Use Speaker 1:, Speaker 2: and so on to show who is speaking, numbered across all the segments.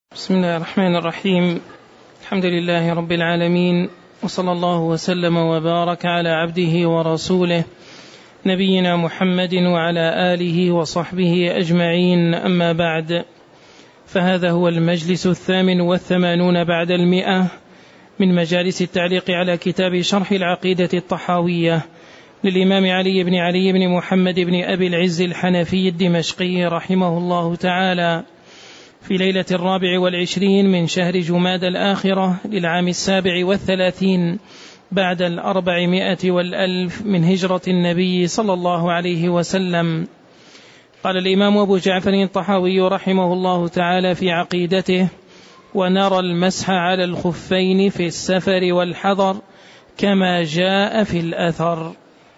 Speaker 1: بسم الله الرحمن الرحيم. الحمد لله رب العالمين، وصلى الله وسلم وبارك على عبده ورسوله نبينا محمد وعلى آله وصحبه أجمعين، أما بعد، فهذا هو المجلس 88 بعد 100 من مجالس التعليق على كتاب شرح العقيدة الطحاوية للإمام علي بن محمد بن أبي العز الحنفي الدمشقي رحمه الله تعالى، في ليلة 24 من شهر جماد الآخرة للعام 37 بعد 400 من هجرة النبي صلى الله عليه وسلم. قال الإمام أبو جعفر الطحاوي رحمه الله تعالى في عقيدته: ونرى المسح على الخفين في السفر والحضر كما جاء في الأثر.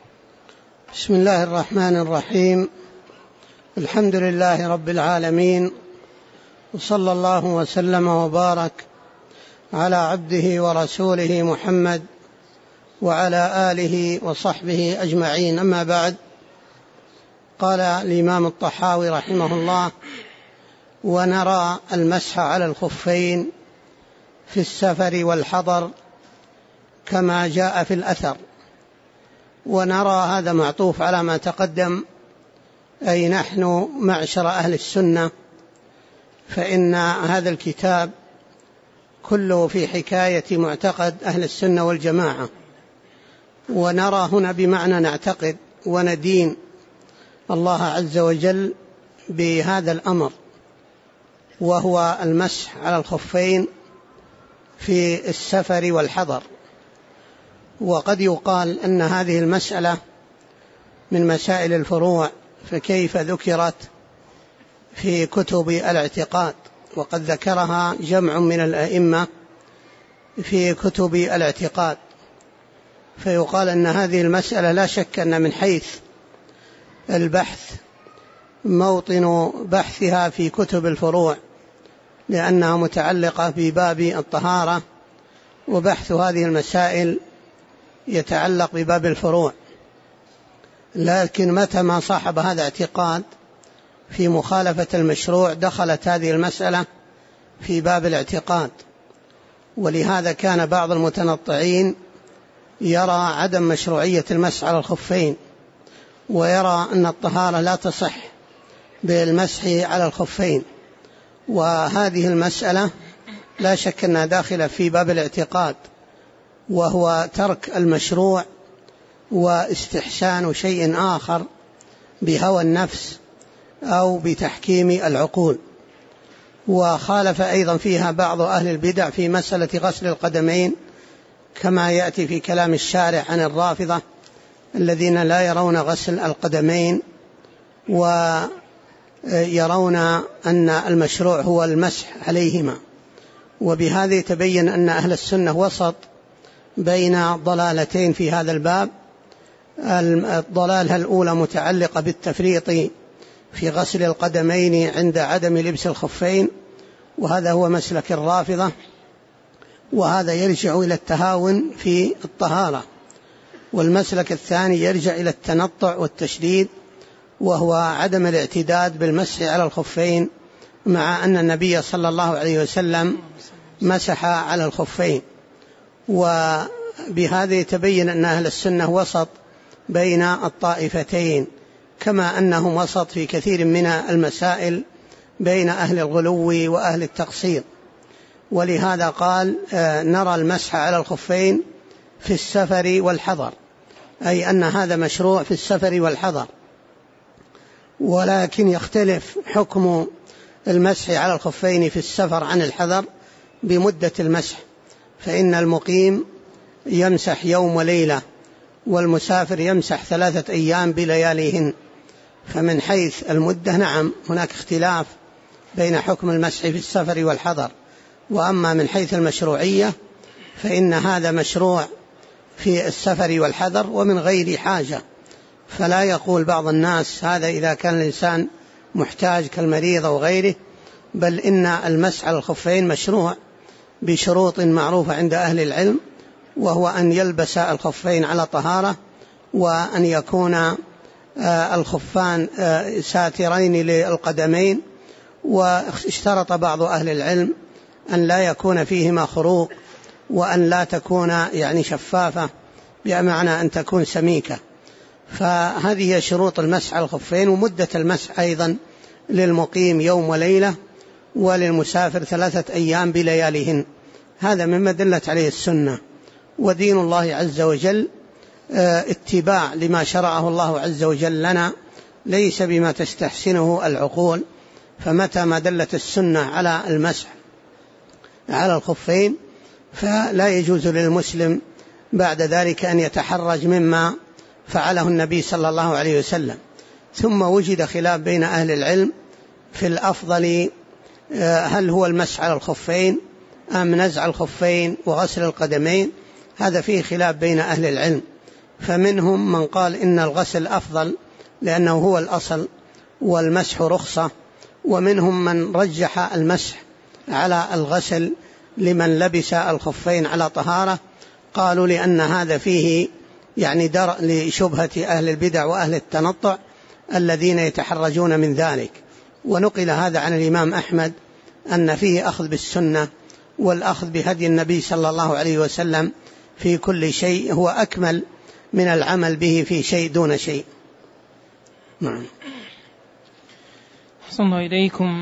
Speaker 2: بسم الله الرحمن الرحيم. الحمد لله رب العالمين، وصلى الله وسلم وبارك على عبده ورسوله محمد وعلى آله وصحبه أجمعين، أما بعد. قال الإمام الطحاوي رحمه الله: ونرى المسح على الخفين في السفر والحضر كما جاء في الأثر. ونرى هذا معطوف على ما تقدم، أي نحن معشر أهل السنة، فإن هذا الكتاب كله في حكاية معتقد أهل السنة والجماعة. ونرى هنا بمعنى نعتقد وندين الله عز وجل بهذا الأمر، وهو المسح على الخفين في السفر والحضر. وقد يقال أن هذه المسألة من مسائل الفروع، فكيف ذكرت في كتب الاعتقاد؟ وقد ذكرها جمع من الأئمة في كتب الاعتقاد، فيقال أن هذه المسألة لا شك أن من حيث البحث موطن بحثها في كتب الفروع، لأنها متعلقة بباب الطهارة، وبحث هذه المسائل يتعلق بباب الفروع. لكن متى ما صاحب هذا اعتقاد في مخالفة المشروع دخلت هذه المسألة في باب الاعتقاد. ولهذا كان بعض المتنطعين يرى عدم مشروعية المسح على الخفين، ويرى أن الطهارة لا تصح بالمسح على الخفين. وهذه المسألة لا شك أنها داخلة في باب الاعتقاد، وهو ترك المشروع واستحسان شيء آخر بهوى النفس أو بتحكيم العقول. وخالف أيضا فيها بعض أهل البدع في مسألة غسل القدمين، كما يأتي في كلام الشارع عن الرافضة الذين لا يرون غسل القدمين، ويرون أن المشروع هو المسح عليهما. وبهذا يتبين أن أهل السنة وسط بين ضلالتين في هذا الباب. الضلالة الأولى متعلقة بالتفريط في غسل القدمين عند عدم لبس الخفين، وهذا هو مسلك الرافضة، وهذا يرجع إلى التهاون في الطهارة. والمسلك الثاني يرجع إلى التنطع والتشديد، وهو عدم الاعتداد بالمسح على الخفين، مع أن النبي صلى الله عليه وسلم مسح على الخفين. وبهذا يتبين أن أهل السنة وسط بين الطائفتين، كما أنهم وسط في كثير من المسائل بين أهل الغلو وأهل التقصير. ولهذا قال: نرى المسح على الخفين في السفر والحضر، أي أن هذا مشروع في السفر والحضر. ولكن يختلف حكم المسح على الخفين في السفر عن الحضر بمدة المسح، فإن المقيم يمسح يوم وليلة، والمسافر يمسح 3 أيام بلياليهن. فمن حيث المدة نعم هناك اختلاف بين حكم المسح في السفر والحضر. وأما من حيث المشروعية فإن هذا مشروع في السفر والحضر ومن غير حاجة. فلا يقول بعض الناس هذا إذا كان الإنسان محتاج كالمريض أو غيره، بل إن المسح على الخفين مشروع بشروط معروفة عند أهل العلم، وهو أن يلبس الخفين على طهارة، وأن يكون الخفان ساترين للقدمين، واشترط بعض أهل العلم أن لا يكون فيهما خروق، وأن لا تكون يعني شفافة، بمعنى أن تكون سميكة. فهذه هي شروط المسح على الخفين. ومدة المسح أيضا للمقيم يوم وليلة، وللمسافر 3 أيام بلياليهن. هذا مما دلت عليه السنة. ودين الله عز وجل اتباع لما شرعه الله عز وجل لنا، ليس بما تستحسنه العقول. فمتى ما دلت السنة على المسح على الخفين فلا يجوز للمسلم بعد ذلك أن يتحرج مما فعله النبي صلى الله عليه وسلم. ثم وجد خلاف بين أهل العلم في الأفضل، هل هو المسح على الخفين أم نزع الخفين وغسل القدمين؟ هذا فيه خلاف بين أهل العلم. فمنهم من قال إن الغسل أفضل لأنه هو الأصل والمسح رخصة، ومنهم من رجح المسح على الغسل لمن لبس الخفين على طهارة. قالوا لأن هذا فيه يعني درء لشبهة أهل البدع وأهل التنطع الذين يتحرجون من ذلك. ونقل هذا عن الإمام أحمد أن فيه أخذ بالسنة والأخذ بهدي النبي صلى الله عليه وسلم في كل شيء هو أكمل من العمل به في شيء دون شيء. نعم.
Speaker 1: أحسن الله إليكم.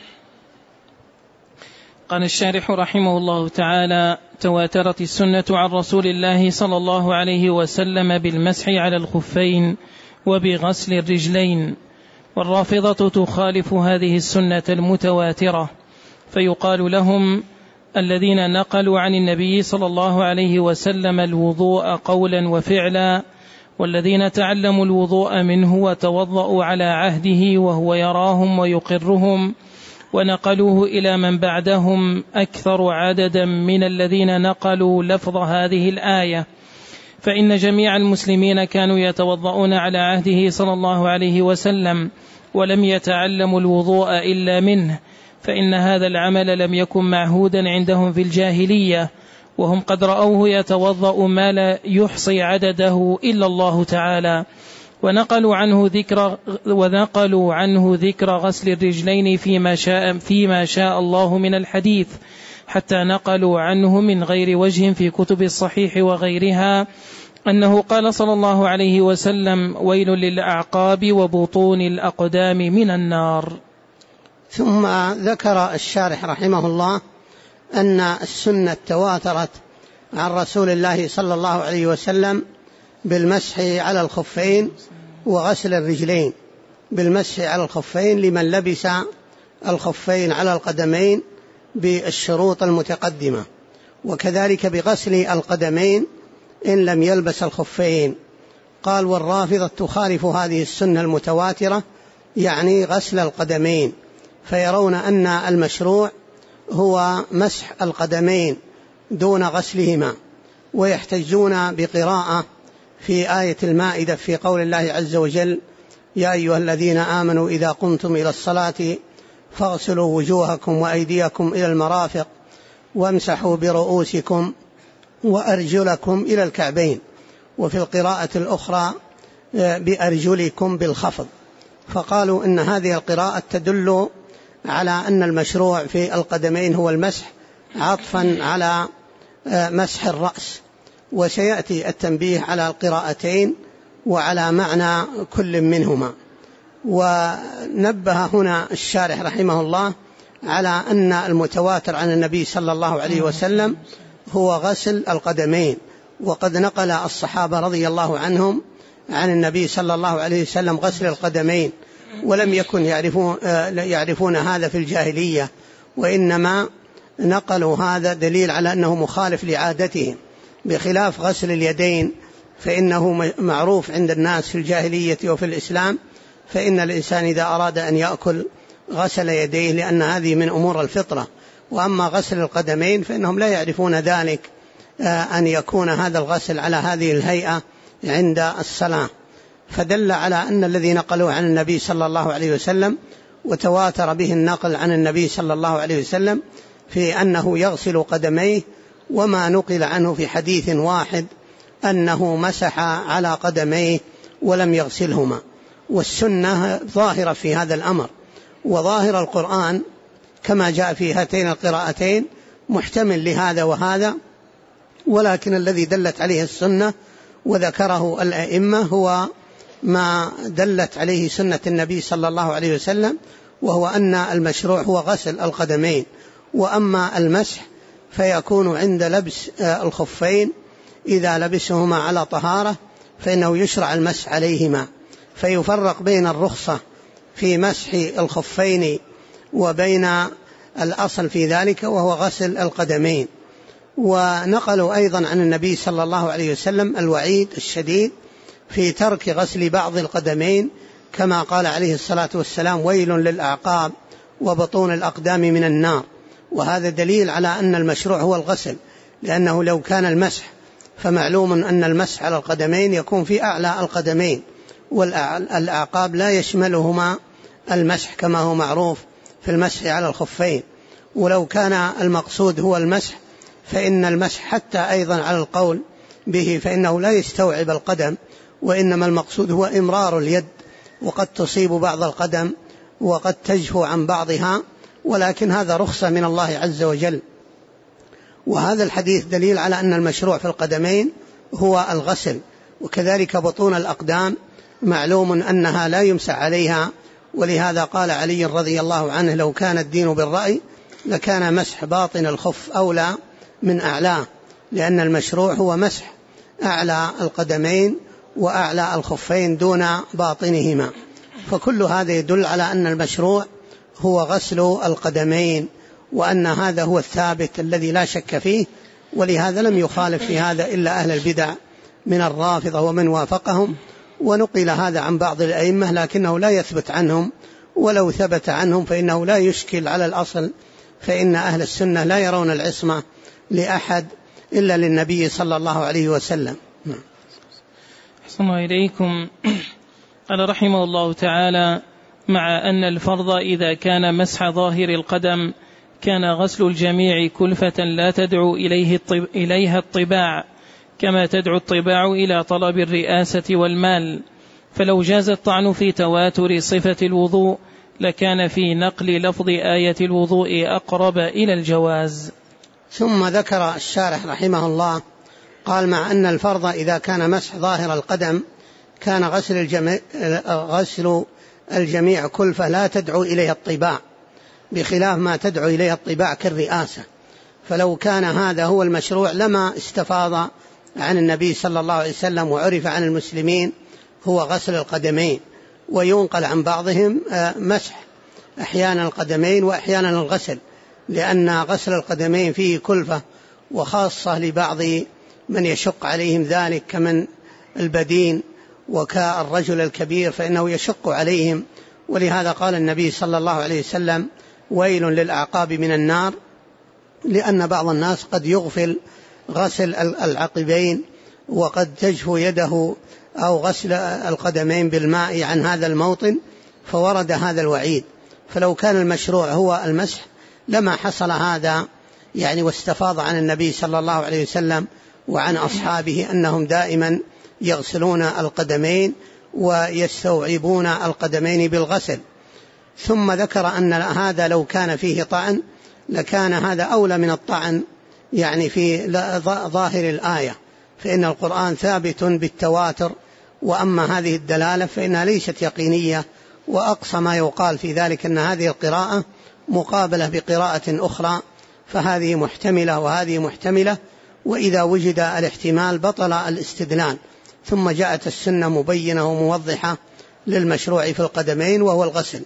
Speaker 1: قال الشارح رحمه الله تعالى: تواترت السنة عن رسول الله صلى الله عليه وسلم بالمسح على الخفين وبغسل الرجلين، والرافضة تخالف هذه السنة المتواترة، فيقال لهم الذين نقلوا عن النبي صلى الله عليه وسلم الوضوء قولا وفعلا، والذين تعلموا الوضوء منه وتوضأوا على عهده وهو يراهم ويقرهم ونقلوه إلى من بعدهم أكثر عددا من الذين نقلوا لفظ هذه الآية. فإن جميع المسلمين كانوا يتوضؤون على عهده صلى الله عليه وسلم ولم يتعلموا الوضوء إلا منه، فإن هذا العمل لم يكن معهودا عندهم في الجاهلية، وهم قد رأوه يتوضأ ما لا يحصي عدده إلا الله تعالى. ونقلوا عنه ذكر غسل الرجلين فيما شاء الله من الحديث، حتى نقلوا عنه من غير وجه في كتب الصحيح وغيرها أنه قال صلى الله عليه وسلم: ويل للأعقاب وبطون الأقدام من النار.
Speaker 2: ثم ذكر الشارح رحمه الله أن السنة تواترت عن رسول الله صلى الله عليه وسلم بالمسح على الخفين وغسل الرجلين. بالمسح على الخفين لمن لبس الخفين على القدمين بالشروط المتقدمة، وكذلك بغسل القدمين إن لم يلبس الخفين. قال: والرافضة تخالف هذه السنة المتواترة، يعني غسل القدمين، فيرون أن المشروع هو مسح القدمين دون غسلهما، ويحتجون بقراءة في آية المائدة في قول الله عز وجل: يا أيها الذين آمنوا إذا قمتم إلى الصلاة فاغسلوا وجوهكم وأيديكم إلى المرافق وامسحوا برؤوسكم وأرجلكم إلى الكعبين. وفي القراءة الأخرى بأرجلكم بالخفض. فقالوا إن هذه القراءة تدل على أن المشروع في القدمين هو المسح، عطفا على مسح الرأس. وسيأتي التنبيه على القراءتين وعلى معنى كل منهما. ونبه هنا الشارح رحمه الله على أن المتواتر عن النبي صلى الله عليه وسلم هو غسل القدمين، وقد نقل الصحابة رضي الله عنهم عن النبي صلى الله عليه وسلم غسل القدمين، ولم يكن يعرفون هذا في الجاهلية، وإنما نقلوا هذا دليل على أنه مخالف لعادتهم، بخلاف غسل اليدين فإنه معروف عند الناس في الجاهلية وفي الإسلام. فإن الإنسان إذا أراد أن يأكل غسل يديه، لأن هذه من أمور الفطرة. وأما غسل القدمين فإنهم لا يعرفون ذلك، أن يكون هذا الغسل على هذه الهيئة عند الصلاة. فدل على أن الذي نقلوا عن النبي صلى الله عليه وسلم وتواتر به النقل عن النبي صلى الله عليه وسلم في أنه يغسل قدميه، وما نقل عنه في حديث واحد أنه مسح على قدميه ولم يغسلهما. والسنة ظاهرة في هذا الأمر، وظاهر القرآن كما جاء في هاتين القراءتين محتمل لهذا وهذا، ولكن الذي دلت عليه السنة وذكره الأئمة هو ما دلت عليه سنة النبي صلى الله عليه وسلم، وهو أن المشروع هو غسل القدمين. وأما المسح فيكون عند لبس الخفين إذا لبسهما على طهارة فإنه يشرع المسح عليهما، فيفرق بين الرخصة في مسح الخفين وبين الأصل في ذلك وهو غسل القدمين. ونقلوا أيضا عن النبي صلى الله عليه وسلم الوعيد الشديد في ترك غسل بعض القدمين، كما قال عليه الصلاة والسلام: ويل للأعقاب وبطون الأقدام من النار. وهذا دليل على أن المشروع هو الغسل، لأنه لو كان المسح فمعلوم أن المسح على القدمين يكون في أعلى القدمين، والأعقاب لا يشملهما المسح كما هو معروف في المسح على الخفين. ولو كان المقصود هو المسح فإن المسح حتى أيضا على القول به فإنه لا يستوعب القدم، وإنما المقصود هو إمرار اليد، وقد تصيب بعض القدم وقد تجفو عن بعضها، ولكن هذا رخصة من الله عز وجل. وهذا الحديث دليل على أن المشروع في القدمين هو الغسل. وكذلك بطون الأقدام معلوم أنها لا يمسح عليها، ولهذا قال علي رضي الله عنه: لو كان الدين بالرأي لكان مسح باطن الخف أولى من أعلاه، لأن المشروع هو مسح أعلى القدمين وأعلى الخفين دون باطنهما. فكل هذا يدل على أن المشروع هو غسل القدمين، وأن هذا هو الثابت الذي لا شك فيه. ولهذا لم يخالف في هذا إلا أهل البدع من الرافضة ومن وافقهم، ونقل هذا عن بعض الأئمة لكنه لا يثبت عنهم، ولو ثبت عنهم فإنه لا يشكل على الأصل، فإن أهل السنة لا يرون العصمة لأحد إلا للنبي صلى الله عليه وسلم.
Speaker 1: أحسن الله إليكم. قال رحمه الله تعالى: مع أن الفرض إذا كان مسح ظاهر القدم كان غسل الجميع كلفة لا تدعو إليها الطباع، كما تدعو الطباع إلى طلب الرئاسة والمال. فلو جاز الطعن في تواتر صفة الوضوء لكان في نقل لفظ آية الوضوء أقرب إلى الجواز.
Speaker 2: ثم ذكر الشارح رحمه الله قال: مع أن الفرض إذا كان مسح ظاهر القدم كان غسل الجميع كلفة لا تدعو إليها الطباع، بخلاف ما تدعو إليها الطباع كالرئاسة. فلو كان هذا هو المشروع لما استفاض عن النبي صلى الله عليه وسلم وعرف عن المسلمين هو غسل القدمين. وينقل عن بعضهم مسح أحيانا القدمين وأحيانا الغسل، لأن غسل القدمين فيه كلفة، وخاصة لبعض من يشق عليهم ذلك كمن البدين وكالرجل الكبير فإنه يشق عليهم. ولهذا قال النبي صلى الله عليه وسلم: ويل للأعقاب من النار، لأن بعض الناس قد يغفل غسل العقبين وقد تجفو يده أو غسل القدمين بالماء عن هذا الموطن، فورد هذا الوعيد. فلو كان المشروع هو المسح لما حصل هذا واستفاض عن النبي صلى الله عليه وسلم وعن أصحابه أنهم دائما يغسلون القدمين ويستوعبون القدمين بالغسل. ثم ذكر أن هذا لو كان فيه طعن لكان هذا أولى من الطعن في ظاهر الآية، فإن القرآن ثابت بالتواتر، وأما هذه الدلالة فإنها ليست يقينية، وأقصى ما يقال في ذلك أن هذه القراءة مقابلة بقراءة أخرى، فهذه محتملة وهذه محتملة، وإذا وجد الاحتمال بطل الاستدلال. ثم جاءت السنة مبينة وموضحة للمشروع في القدمين وهو الغسل.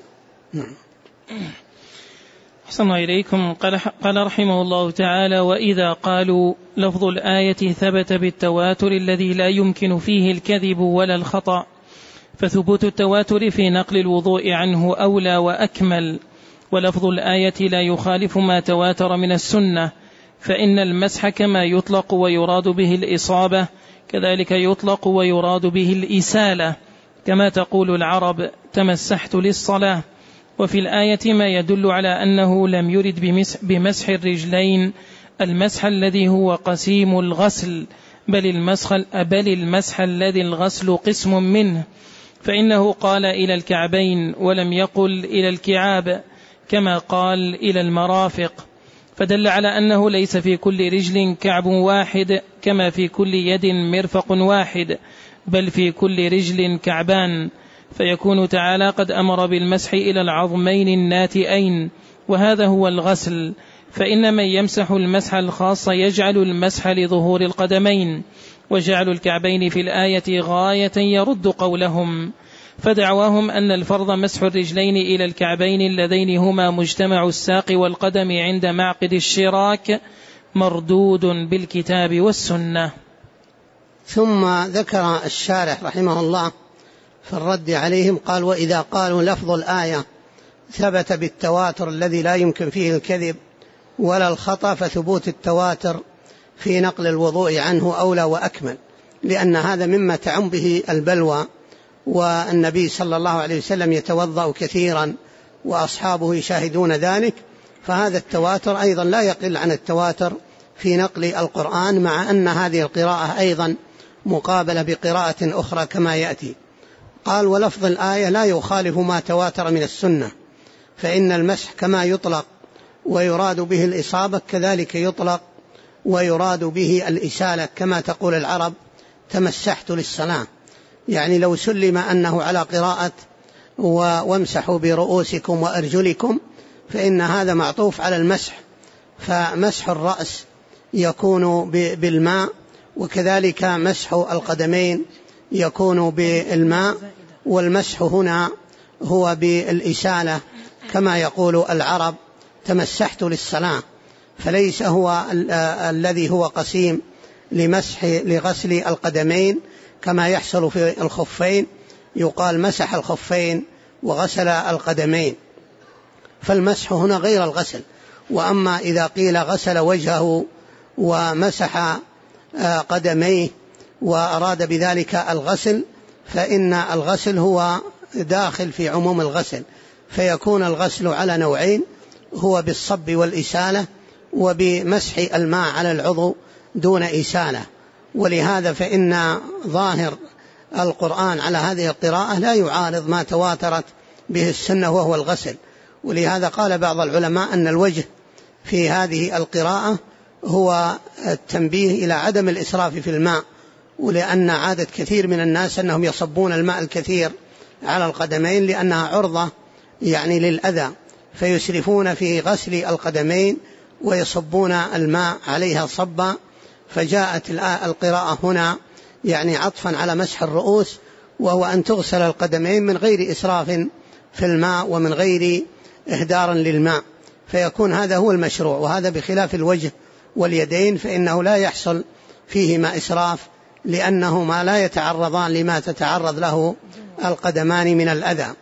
Speaker 1: أحسن الله إليكم. قال رحمه الله تعالى: وإذا قالوا لفظ الآية ثبت بالتواتر الذي لا يمكن فيه الكذب ولا الخطأ، فثبوت التواتر في نقل الوضوء عنه أولى وأكمل، ولفظ الآية لا يخالف ما تواتر من السنة، فإن المسح كما يطلق ويراد به الإصابة كذلك يطلق ويراد به الإسالة، كما تقول العرب: تمسحت للصلاة. وفي الآية ما يدل على أنه لم يرد بمسح الرجلين المسح الذي هو قسيم الغسل، بل المسح الذي الغسل قسم منه، فإنه قال إلى الكعبين ولم يقل إلى الكعاب كما قال إلى المرافق، فدل على أنه ليس في كل رجل كعب واحد كما في كل يد مرفق واحد، بل في كل رجل كعبان، فيكون تعالى قد أمر بالمسح إلى العظمين الناتئين، وهذا هو الغسل. فإن من يمسح المسح الخاص يجعل المسح لظهور القدمين، وجعل الكعبين في الآية غاية يرد قولهم، فدعواهم أن الفرض مسح الرجلين إلى الكعبين اللذين هما مجتمع الساق والقدم عند معقد الشراك مردود بالكتاب والسنة.
Speaker 2: ثم ذكر الشارح رحمه الله في الرد عليهم قال: وإذا قالوا لفظ الآية ثبت بالتواتر الذي لا يمكن فيه الكذب ولا الخطأ، فثبوت التواتر في نقل الوضوء عنه أولى وأكمل، لأن هذا مما تعم به البلوى، والنبي صلى الله عليه وسلم يتوضأ كثيرا وأصحابه يشاهدون ذلك، فهذا التواتر أيضا لا يقل عن التواتر في نقل القرآن، مع أن هذه القراءة أيضا مقابلة بقراءة أخرى كما يأتي. قال: ولفظ الآية لا يخالف ما تواتر من السنة، فإن المسح كما يطلق ويراد به الإصابة كذلك يطلق ويراد به الإسالة، كما تقول العرب: تمسحت للصلاة. يعني لو سلم أنه على قراءة وامسحوا برؤوسكم وأرجلكم، فإن هذا معطوف على المسح، فمسح الرأس يكون بالماء، وكذلك مسح القدمين يكون بالماء، والمسح هنا هو بالإسالة كما يقول العرب: تمسحت للصلاة. فليس هو الذي هو قسيم لغسل القدمين كما يحصل في الخفين، يقال مسح الخفين وغسل القدمين، فالمسح هنا غير الغسل. وأما إذا قيل غسل وجهه ومسح قدميه وأراد بذلك الغسل، فإن الغسل هو داخل في عموم الغسل، فيكون الغسل على نوعين: هو بالصب والإسالة، وبمسح الماء على العضو دون إسالة. ولهذا فإن ظاهر القرآن على هذه القراءة لا يعارض ما تواترت به السنة وهو الغسل. ولهذا قال بعض العلماء أن الوجه في هذه القراءة هو التنبيه إلى عدم الإسراف في الماء، ولأن عادة كثير من الناس أنهم يصبون الماء الكثير على القدمين لأنها عرضة يعني للأذى، فيسرفون في غسل القدمين ويصبون الماء عليها صبا. فجاءت القراءة هنا يعني عطفا على مسح الرؤوس، وهو أن تغسل القدمين من غير إسراف في الماء ومن غير إهدار للماء، فيكون هذا هو المشروع. وهذا بخلاف الوجه واليدين، فإنه لا يحصل فيهما إسراف، لأنهما لا يتعرضان لما تتعرض له القدمان من الأذى.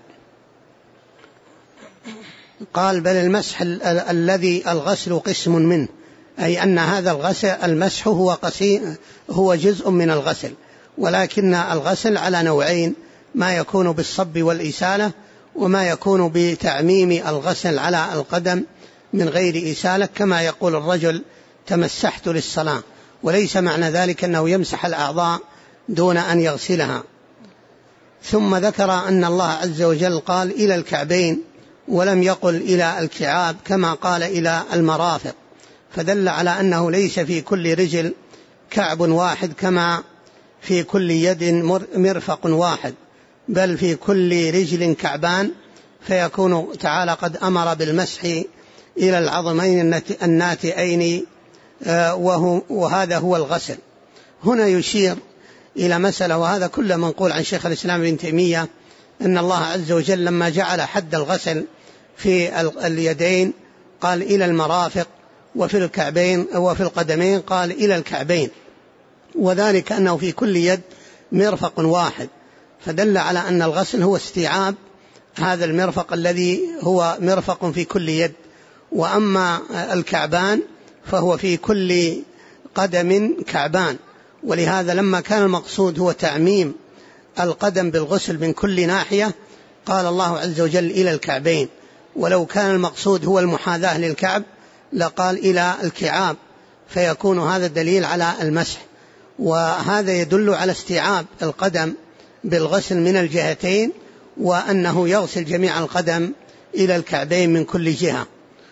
Speaker 2: قال: بل المسح الذي الغسل قسم منه، أي أن هذا الغسل المسح هو جزء من الغسل، ولكن الغسل على نوعين: ما يكون بالصب والإسالة، وما يكون بتعميم الغسل على القدم من غير إسالة، كما يقول الرجل: تمسحت للصلاة. وليس معنى ذلك أنه يمسح الأعضاء دون أن يغسلها. ثم ذكر أن الله عز وجل قال: إلى الكعبين، ولم يقل إلى الكعاب كما قال إلى المرافق، فدل على أنه ليس في كل رجل كعب واحد كما في كل يد مرفق واحد، بل في كل رجل كعبان، فيكون تعالى قد أمر بالمسح إلى العظمين الناتئين، وهذا هو الغسل. هنا يشير إلى مسألة، وهذا كله منقول عن شيخ الإسلام ابن تيمية، أن الله عز وجل لما جعل حد الغسل في اليدين قال إلى المرافق، وفي الكعبين وفي القدمين قال إلى الكعبين، وذلك أنه في كل يد مرفق واحد، فدل على أن الغسل هو استيعاب هذا المرفق الذي هو مرفق في كل يد. وأما الكعبان فهو في كل قدم كعبان، ولهذا لما كان المقصود هو تعميم القدم بالغسل من كل ناحية قال الله عز وجل إلى الكعبين، ولو كان المقصود هو المحاذاة للكعب لقال إلى الكعاب، فيكون هذا دليل على المسح. وهذا يدل على استيعاب القدم بالغسل من الجهتين، وأنه يغسل جميع القدم إلى الكعبين من كل جهة.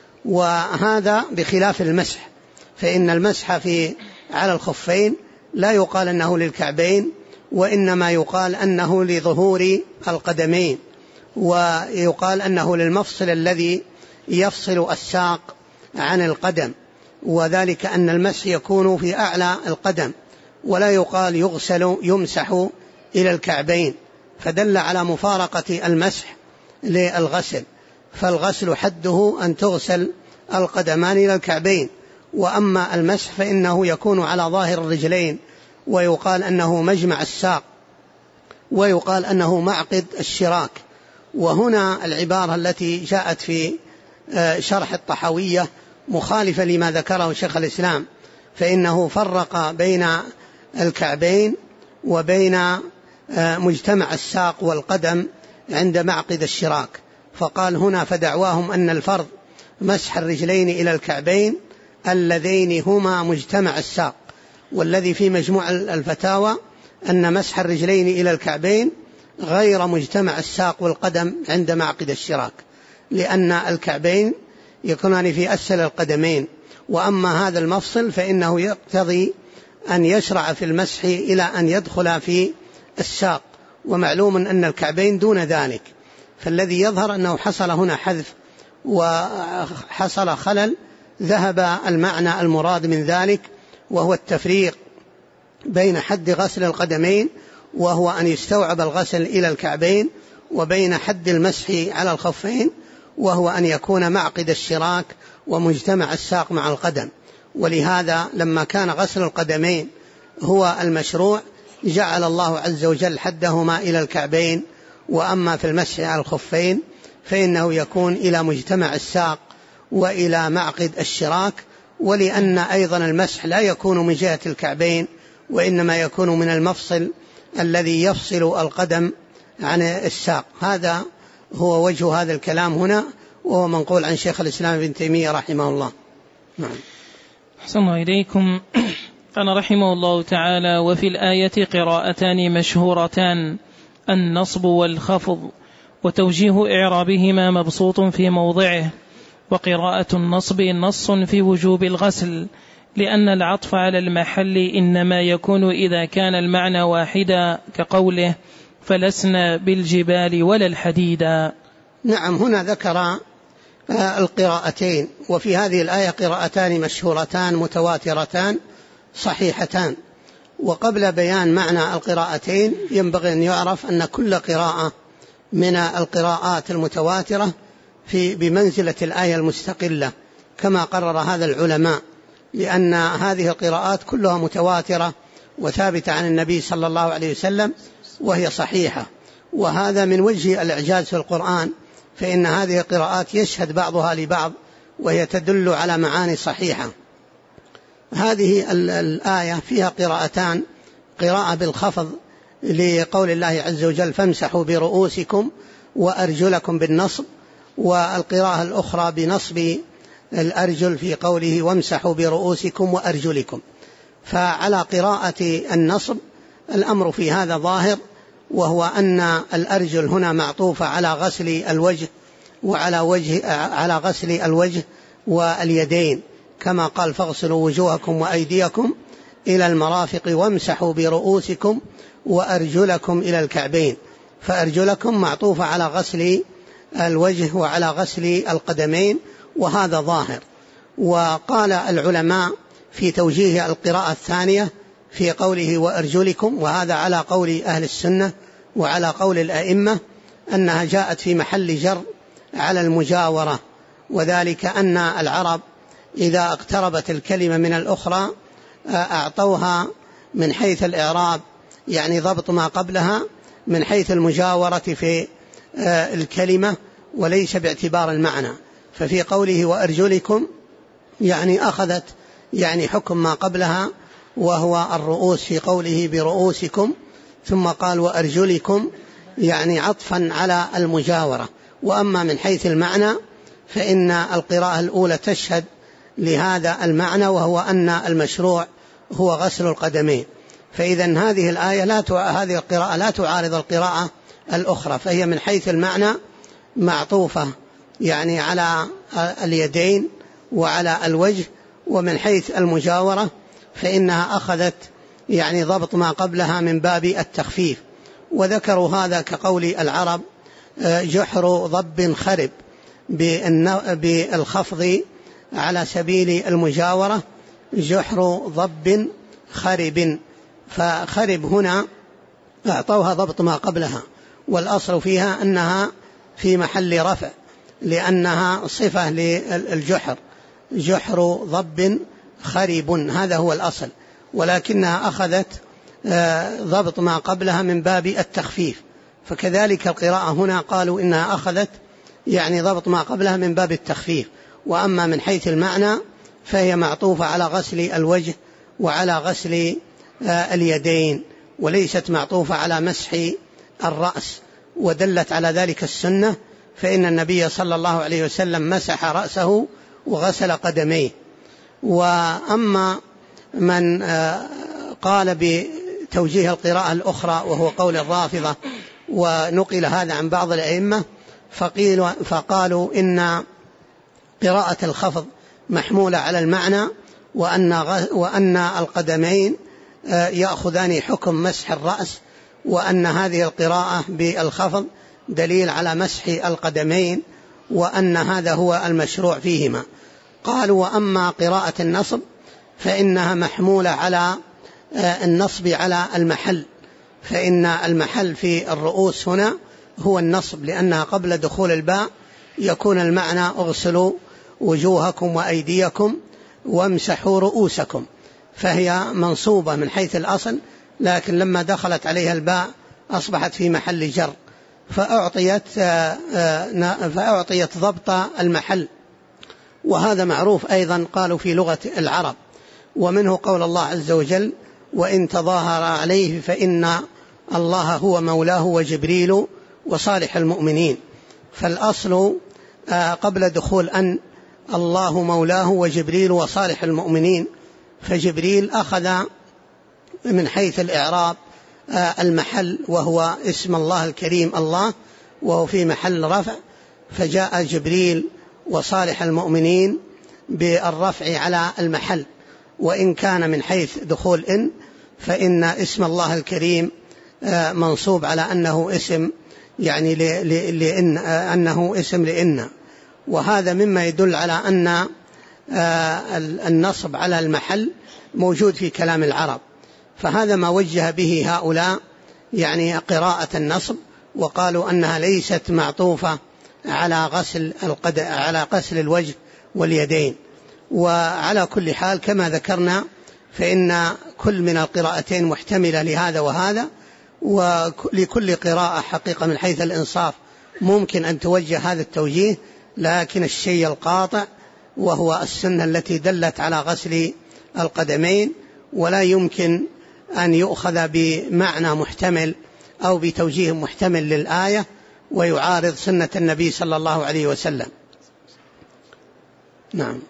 Speaker 2: وهذا بخلاف المسح، فإن المسح على الخفين لا يقال أنه للكعبين، وإنما يقال أنه لظهور القدمين، ويقال أنه للمفصل الذي يفصل الساق عن القدم، وذلك أن المسح يكون في أعلى القدم، ولا يقال يمسح إلى الكعبين، فدل على مفارقة المسح للغسل. فالغسل حده أن تغسل القدمان إلى الكعبين، وأما المسح فإنه يكون على ظاهر الرجلين، ويقال أنه مجمع الساق، ويقال أنه معقد الشراك. وهنا العبارة التي جاءت في شرح الطحاوية مخالفة لما ذكره شيخ الإسلام، فإنه فرق بين الكعبين وبين مجتمع الساق والقدم عند معقد الشراك، فقال هنا فدعواهم أن الفرض مسح الرجلين إلى الكعبين اللذين هما مجتمع الساق، والذي في مجموع الفتاوى أن مسح الرجلين إلى الكعبين غير مجتمع الساق والقدم عند معقد الشراك، لأن الكعبين يكونان في أسفل القدمين، وأما هذا المفصل فإنه يقتضي أن يشرع في المسح إلى أن يدخل في الساق، ومعلوم أن الكعبين دون ذلك، فالذي يظهر أنه حصل هنا حذف وحصل خلل، ذهب المعنى المراد من ذلك، وهو التفريق بين حد غسل القدمين وهو أن يستوعب الغسل إلى الكعبين، وبين حد المسح على الخفين وهو أن يكون معقد الشراك ومجتمع الساق مع القدم. ولهذا لما كان غسل القدمين هو المشروع جعل الله عز وجل حدهما إلى الكعبين، وأما في المسح على الخفين فإنه يكون إلى مجتمع الساق وإلى معقد الشراك، ولأن أيضا المسح لا يكون من جهة الكعبين، وإنما يكون من المفصل الذي يفصل القدم عن الساق. هذا هو وجه هذا الكلام هنا، وهو منقول عن شيخ الإسلام ابن تيمية رحمه الله. نعم.
Speaker 1: أحسن الله إليكم. قال رحمه الله تعالى: وفي الآية قراءتان مشهورتان، النصب والخفض، وتوجيه إعرابهما مبسوط في موضعه. وقراءة النصب نص في وجوب الغسل، لأن العطف على المحل إنما يكون إذا كان المعنى واحدا، كقوله فلسنا بالجبال ولا الحديدا.
Speaker 2: نعم، هنا ذكر القراءتين، وفي هذه الآية قراءتان مشهورتان متواترتان صحيحتان. وقبل بيان معنى القراءتين ينبغي أن يعرف أن كل قراءة من القراءات المتواترة بمنزلة الآية المستقلة، كما قرر هذا العلماء، لأن هذه القراءات كلها متواترة وثابتة عن النبي صلى الله عليه وسلم وهي صحيحة. وهذا من وجه الإعجاز في القرآن، فإن هذه القراءات يشهد بعضها لبعض وهي تدل على معاني صحيحة. هذه الآية فيها قراءتان: قراءة بالخفض لقول الله عز وجل فامسحوا برؤوسكم وأرجلكم بالنصب، والقراءة الأخرى بنصب الأرجل في قوله وامسحوا برؤوسكم وأرجلكم. فعلى قراءة النصب الأمر في هذا ظاهر، وهو أن الأرجل هنا معطوفة على غسل الوجه على غسل الوجه واليدين، كما قال فاغسلوا وجوهكم وأيديكم إلى المرافق وامسحوا برؤوسكم وأرجلكم إلى الكعبين، فأرجلكم معطوفة على غسل الوجه وعلى غسل القدمين، وهذا ظاهر. وقال العلماء في توجيه القراءة الثانية في قوله وأرجلكم، وهذا على قول أهل السنة وعلى قول الأئمة، أنها جاءت في محل جر على المجاورة، وذلك أن العرب إذا اقتربت الكلمة من الأخرى أعطوها من حيث الإعراب، يعني ضبط ما قبلها، من حيث المجاورة في الكلمة وليس باعتبار المعنى. ففي قوله وأرجلكم يعني أخذت يعني حكم ما قبلها وهو الرؤوس في قوله برؤوسكم، ثم قال وأرجلكم يعني عطفا على المجاورة. وأما من حيث المعنى فإن القراءة الأولى تشهد لهذا المعنى، وهو أن المشروع هو غسل القدمين. فإذا هذه القراءة لا تعارض القراءة الأخرى، فهي من حيث المعنى معطوفة يعني على اليدين وعلى الوجه، ومن حيث المجاورة فإنها أخذت يعني ضبط ما قبلها من باب التخفيف. وذكروا هذا كقول العرب جحر ضب خرب، بالخفض على سبيل المجاورة، جحر ضب خرب، فخرب هنا أعطوها ضبط ما قبلها، والأصل فيها أنها في محل رفع لأنها صفة للجحر، جحر ضب خرب، هذا هو الأصل، ولكنها أخذت ضبط ما قبلها من باب التخفيف. فكذلك القراءة هنا قالوا إنها أخذت يعني ضبط ما قبلها من باب التخفيف. وأما من حيث المعنى فهي معطوفة على غسل الوجه وعلى غسل اليدين، وليست معطوفة على مسح الرأس، ودلت على ذلك السنة، فإن النبي صلى الله عليه وسلم مسح رأسه وغسل قدميه. وأما من قال بتوجيه القراءة الأخرى وهو قول الرافضة، ونقل هذا عن بعض الأئمة، فقالوا إن قراءة الخفض محمولة على المعنى، وأن القدمين يأخذان حكم مسح الرأس، وأن هذه القراءة بالخفض دليل على مسح القدمين، وأن هذا هو المشروع فيهما. قالوا وأما قراءة النصب فإنها محمولة على النصب على المحل، فإن المحل في الرؤوس هنا هو النصب، لأنها قبل دخول الباء يكون المعنى اغسلوا وجوهكم وأيديكم وامسحوا رؤوسكم، فهي منصوبة من حيث الأصل، لكن لما دخلت عليها الباء أصبحت في محل جر، فأعطيت ضبط المحل. وهذا معروف أيضا قالوا في لغة العرب. ومنه قول الله عز وجل وإن تظاهر عليه فإن الله هو مولاه وجبريل وصالح المؤمنين، فالأصل قبل دخول أن الله مولاه وجبريل وصالح المؤمنين، فجبريل أخذ من حيث الإعراب المحل وهو اسم الله الكريم الله، وهو في محل رفع، فجاء جبريل وصالح المؤمنين بالرفع على المحل. وإن كان من حيث دخول إن فإن اسم الله الكريم منصوب على أنه اسم يعني لإن، أنه اسم لإن، وهذا مما يدل على أن النصب على المحل موجود في كلام العرب. فهذا ما وجه به هؤلاء يعني قراءة النصب، وقالوا أنها ليست معطوفة على غسل الوجه واليدين. وعلى كل حال كما ذكرنا فإن كل من القراءتين محتملة لهذا وهذا، ولكل قراءة حقيقة من حيث الإنصاف ممكن أن توجه هذا التوجيه، لكن الشيء القاطع وهو السنة التي دلت على غسل القدمين، ولا يمكن أن يؤخذ بمعنى محتمل أو بتوجيه محتمل للآية ويعارض سنة النبي صلى الله عليه وسلم. نعم.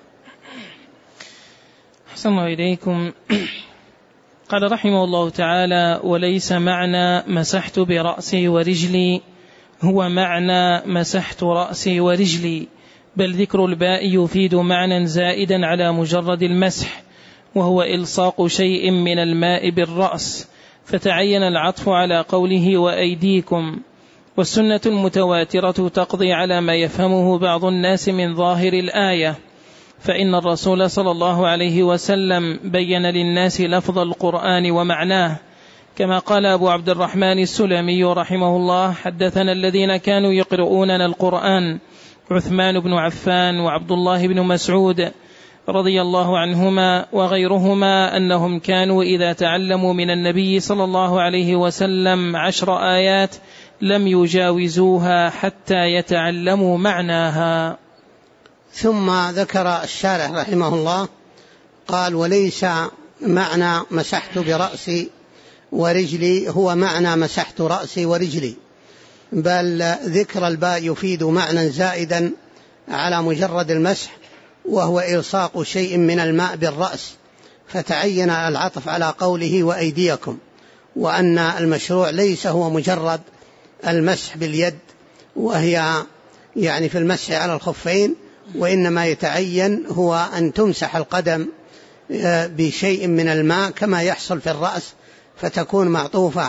Speaker 1: أحسن الله إليكم. قال رحمه الله تعالى وليس معنى مسحت برأسي ورجلي هو معنى مسحت رأسي ورجلي، بل ذكر الباء يفيد معنى زائدا على مجرد المسح، وهو إلصاق شيء من الماء بالرأس، فتعين العطف على قوله وأيديكم. والسنة المتواترة تقضي على ما يفهمه بعض الناس من ظاهر الآية، فإن الرسول صلى الله عليه وسلم بين للناس لفظ القرآن ومعناه، كما قال أبو عبد الرحمن السلمي رحمه الله حدثنا الذين كانوا يقرؤوننا القرآن عثمان بن عفان وعبد الله بن مسعود رضي الله عنهما وغيرهما أنهم كانوا إذا تعلموا من النبي صلى الله عليه وسلم 10 آيات لم يجاوزوها حتى يتعلموا معناها.
Speaker 2: ثم ذكر الشارح رحمه الله قال وليس معنى مسحت برأسي ورجلي هو معنى مسحت رأسي ورجلي، بل ذكر الباء يفيد معنى زائدا على مجرد المسح، وهو إلصاق شيء من الماء بالرأس، فتعين العطف على قوله وأيديكم، وأن المشروع ليس هو مجرد المسح باليد وهي يعني في المسح على الخفين، وإنما يتعين هو أن تمسح القدم بشيء من الماء كما يحصل في الرأس، تكون معطوفة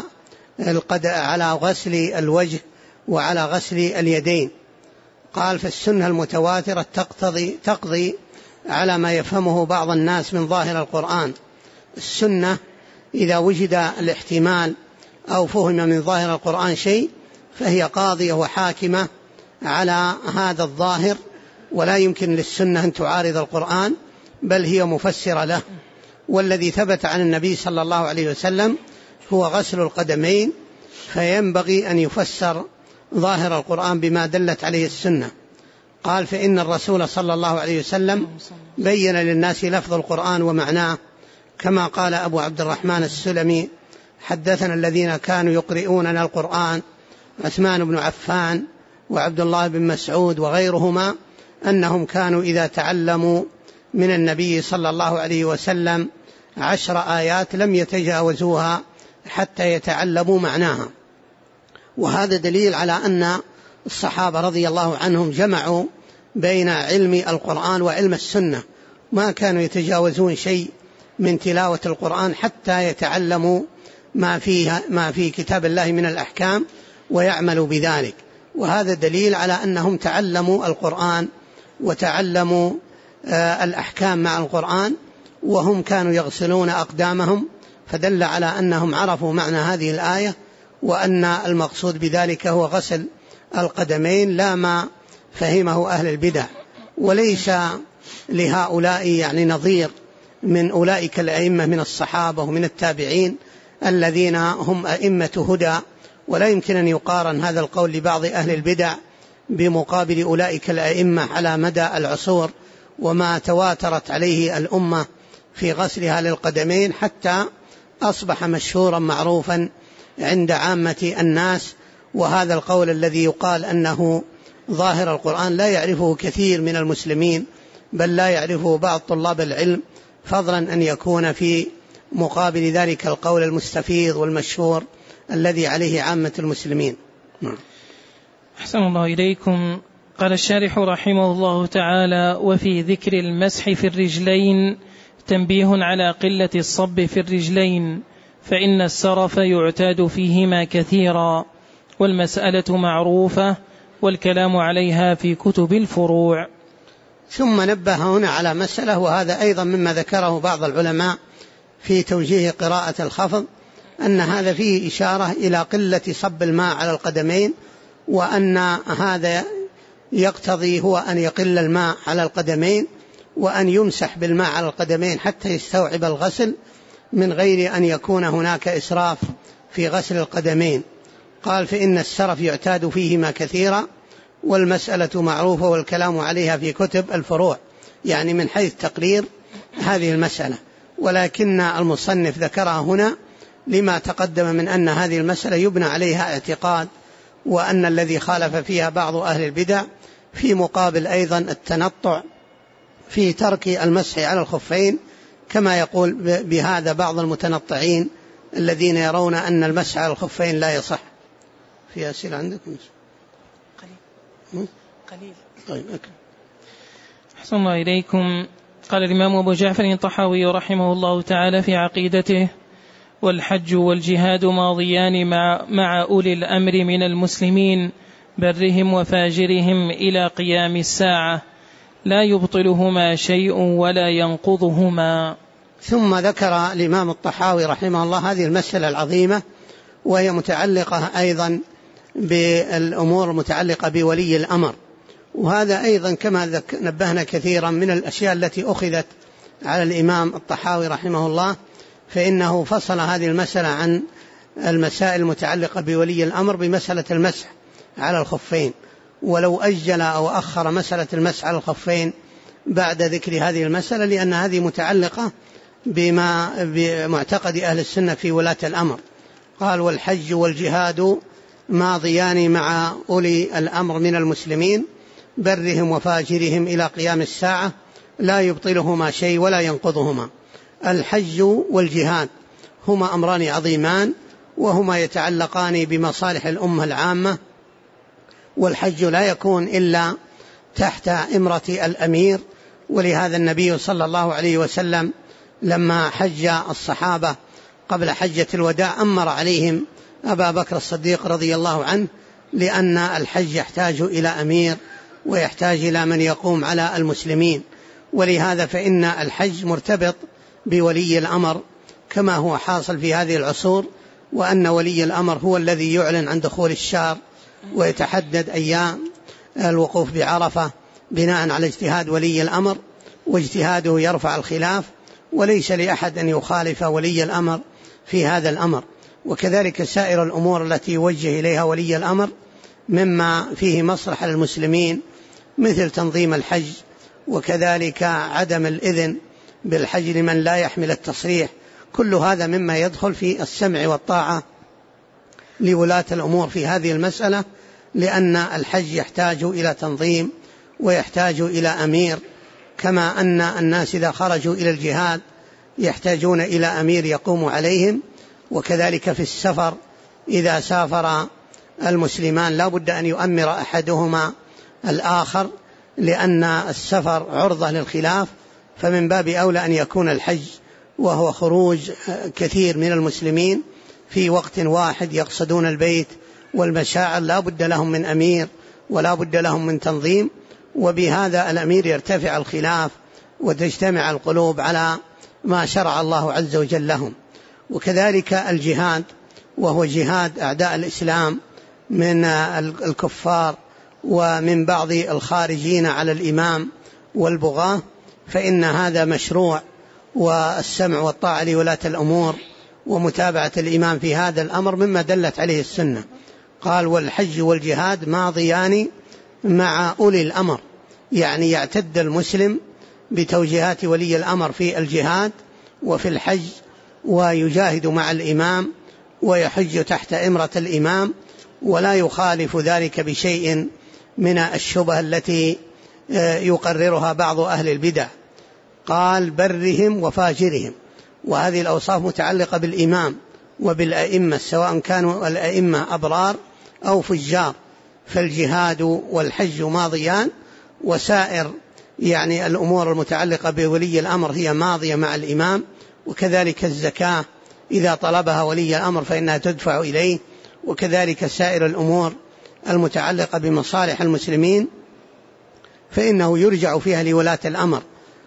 Speaker 2: على غسل الوجه وعلى غسل اليدين. قال فالسنة المتواترة تقضي على ما يفهمه بعض الناس من ظاهر القرآن. السنة إذا وجد الاحتمال أو فهم من ظاهر القرآن شيء فهي قاضية وحاكمة على هذا الظاهر، ولا يمكن للسنة أن تعارض القرآن، بل هي مفسرة له. والذي ثبت عن النبي صلى الله عليه وسلم هو غسل القدمين، فينبغي أن يفسر ظاهر القرآن بما دلت عليه السنة. قال فإن الرسول صلى الله عليه وسلم بين للناس لفظ القرآن ومعناه، كما قال أبو عبد الرحمن السلمي حدثنا الذين كانوا يقرؤوننا القرآن عثمان بن عفان وعبد الله بن مسعود وغيرهما أنهم كانوا إذا تعلموا من النبي صلى الله عليه وسلم 10 آيات لم يتجاوزوها حتى يتعلموا معناها. وهذا دليل على أن الصحابة رضي الله عنهم جمعوا بين علم القرآن وعلم السنة، ما كانوا يتجاوزون شيء من تلاوة القرآن حتى يتعلموا ما في كتاب الله من الأحكام ويعملوا بذلك. وهذا دليل على أنهم تعلموا القرآن وتعلموا الأحكام مع القرآن، وهم كانوا يغسلون أقدامهم، فدل على أنهم عرفوا معنى هذه الآية، وأن المقصود بذلك هو غسل القدمين لا ما فهمه أهل البدع. وليس لهؤلاء يعني نظير من أولئك الأئمة من الصحابة ومن التابعين الذين هم أئمة هدى، ولا يمكن أن يقارن هذا القول لبعض أهل البدع بمقابل أولئك الأئمة على مدى العصور، وما تواترت عليه الأمة في غسلها للقدمين حتى أصبح مشهورا معروفا عند عامة الناس. وهذا القول الذي يقال أنه ظاهر القرآن لا يعرفه كثير من المسلمين، بل لا يعرفه بعض طلاب العلم، فضلا أن يكون في مقابل ذلك القول المستفيض والمشهور الذي عليه عامة المسلمين.
Speaker 1: أحسن الله إليكم. قال الشارح رحمه الله تعالى: وفي ذكر المسح في الرجلين تنبيه على قلة الصب في الرجلين، فإن السرف يعتاد فيهما كثيرا، والمسألة معروفة، والكلام عليها في كتب الفروع.
Speaker 2: ثم نبه هنا على مسألة، وهذا أيضا مما ذكره بعض العلماء في توجيه قراءة الخفض، أن هذا فيه إشارة إلى قلة صب الماء على القدمين، وأن هذا يقتضي هو أن يقل الماء على القدمين، وأن يمسح بالماء على القدمين حتى يستوعب الغسل من غير أن يكون هناك إسراف في غسل القدمين. قال فإن السرف يعتاد فيهما كثيرا، والمسألة معروفة، والكلام عليها في كتب الفروع، يعني من حيث تقرير هذه المسألة. ولكن المصنف ذكرها هنا لما تقدم من أن هذه المسألة يبنى عليها اعتقاد، وأن الذي خالف فيها بعض أهل البدع، في مقابل أيضا التنطع في ترك المسح على الخفين، كما يقول بهذا بعض المتنطعين الذين يرون أن المسح على الخفين لا يصح. في أسئلة عندكم؟
Speaker 1: قليل. طيب أحسن الله إليكم. قال الإمام أبو جعفر الطحاوي رحمه الله تعالى في عقيدته: والحج والجهاد ماضيان مع أولي الأمر من المسلمين برهم وفاجرهم إلى قيام الساعة، لا يبطلهما شيء ولا ينقضهما.
Speaker 2: ثم ذكر الإمام الطحاوي رحمه الله هذه المسألة العظيمة، وهي متعلقة أيضا بالأمور المتعلقة بولي الأمر. وهذا أيضا كما نبهنا كثيرا من الأشياء التي أخذت على الإمام الطحاوي رحمه الله، فإنه فصل هذه المسألة عن المسائل المتعلقة بولي الأمر بمسألة المسح على الخفين. ولو أجل أو أخر مسألة المسح على الخفين بعد ذكر هذه المسألة، لأن هذه متعلقة بمعتقد أهل السنة في ولاة الأمر. قال: والحج والجهاد ماضيان مع أولي الأمر من المسلمين برهم وفاجرهم إلى قيام الساعة، لا يبطلهما شيء ولا ينقضهما. الحج والجهاد هما أمران عظيمان، وهما يتعلقان بمصالح الأمة العامة، والحج لا يكون إلا تحت إمرة الأمير. ولهذا النبي صلى الله عليه وسلم لما حج الصحابة قبل حجة الوداع أمر عليهم أبا بكر الصديق رضي الله عنه، لأن الحج يحتاج إلى أمير ويحتاج إلى من يقوم على المسلمين. ولهذا فإن الحج مرتبط بولي الأمر كما هو حاصل في هذه العصور، وأن ولي الأمر هو الذي يعلن عن دخول الشهر ويتحدد أيام الوقوف بعرفة بناء على اجتهاد ولي الأمر، واجتهاده يرفع الخلاف، وليس لأحد أن يخالف ولي الأمر في هذا الأمر. وكذلك سائر الأمور التي يوجه إليها ولي الأمر مما فيه مصلحة للمسلمين مثل تنظيم الحج، وكذلك عدم الإذن بالحج لمن لا يحمل التصريح، كل هذا مما يدخل في السمع والطاعة لولاة الأمور في هذه المسألة، لأن الحج يحتاج إلى تنظيم ويحتاج إلى أمير، كما أن الناس إذا خرجوا إلى الجهاد يحتاجون إلى أمير يقوم عليهم. وكذلك في السفر إذا سافر المسلمان لا بد أن يؤمر أحدهما الآخر، لأن السفر عرضة للخلاف، فمن باب أولى أن يكون الحج وهو خروج كثير من المسلمين في وقت واحد يقصدون البيت والمشاعر، لا بد لهم من أمير ولا بد لهم من تنظيم، وبهذا الأمير يرتفع الخلاف وتجتمع القلوب على ما شرع الله عز وجل لهم. وكذلك الجهاد وهو جهاد أعداء الإسلام من الكفار ومن بعض الخارجين على الإمام والبغاة، فإن هذا مشروع، والسمع والطاعة لولاة الأمور ومتابعة الإمام في هذا الأمر مما دلت عليه السنة. قال والحج والجهاد ماضيان مع أولي الأمر، يعني يعتد المسلم بتوجيهات ولي الأمر في الجهاد وفي الحج، ويجاهد مع الإمام ويحج تحت إمرة الإمام، ولا يخالف ذلك بشيء من الشبه التي يقررها بعض أهل البدع. قال برهم وفاجرهم، وهذه الأوصاف متعلقة بالإمام وبالأئمة سواء كانوا الأئمة أبرار أو فجار، فالجهاد والحج ماضيان، وسائر يعني الأمور المتعلقة بولي الأمر هي ماضية مع الإمام. وكذلك الزكاة إذا طلبها ولي الأمر فإنها تدفع إليه، وكذلك سائر الأمور المتعلقة بمصالح المسلمين فإنه يرجع فيها لولاة الأمر.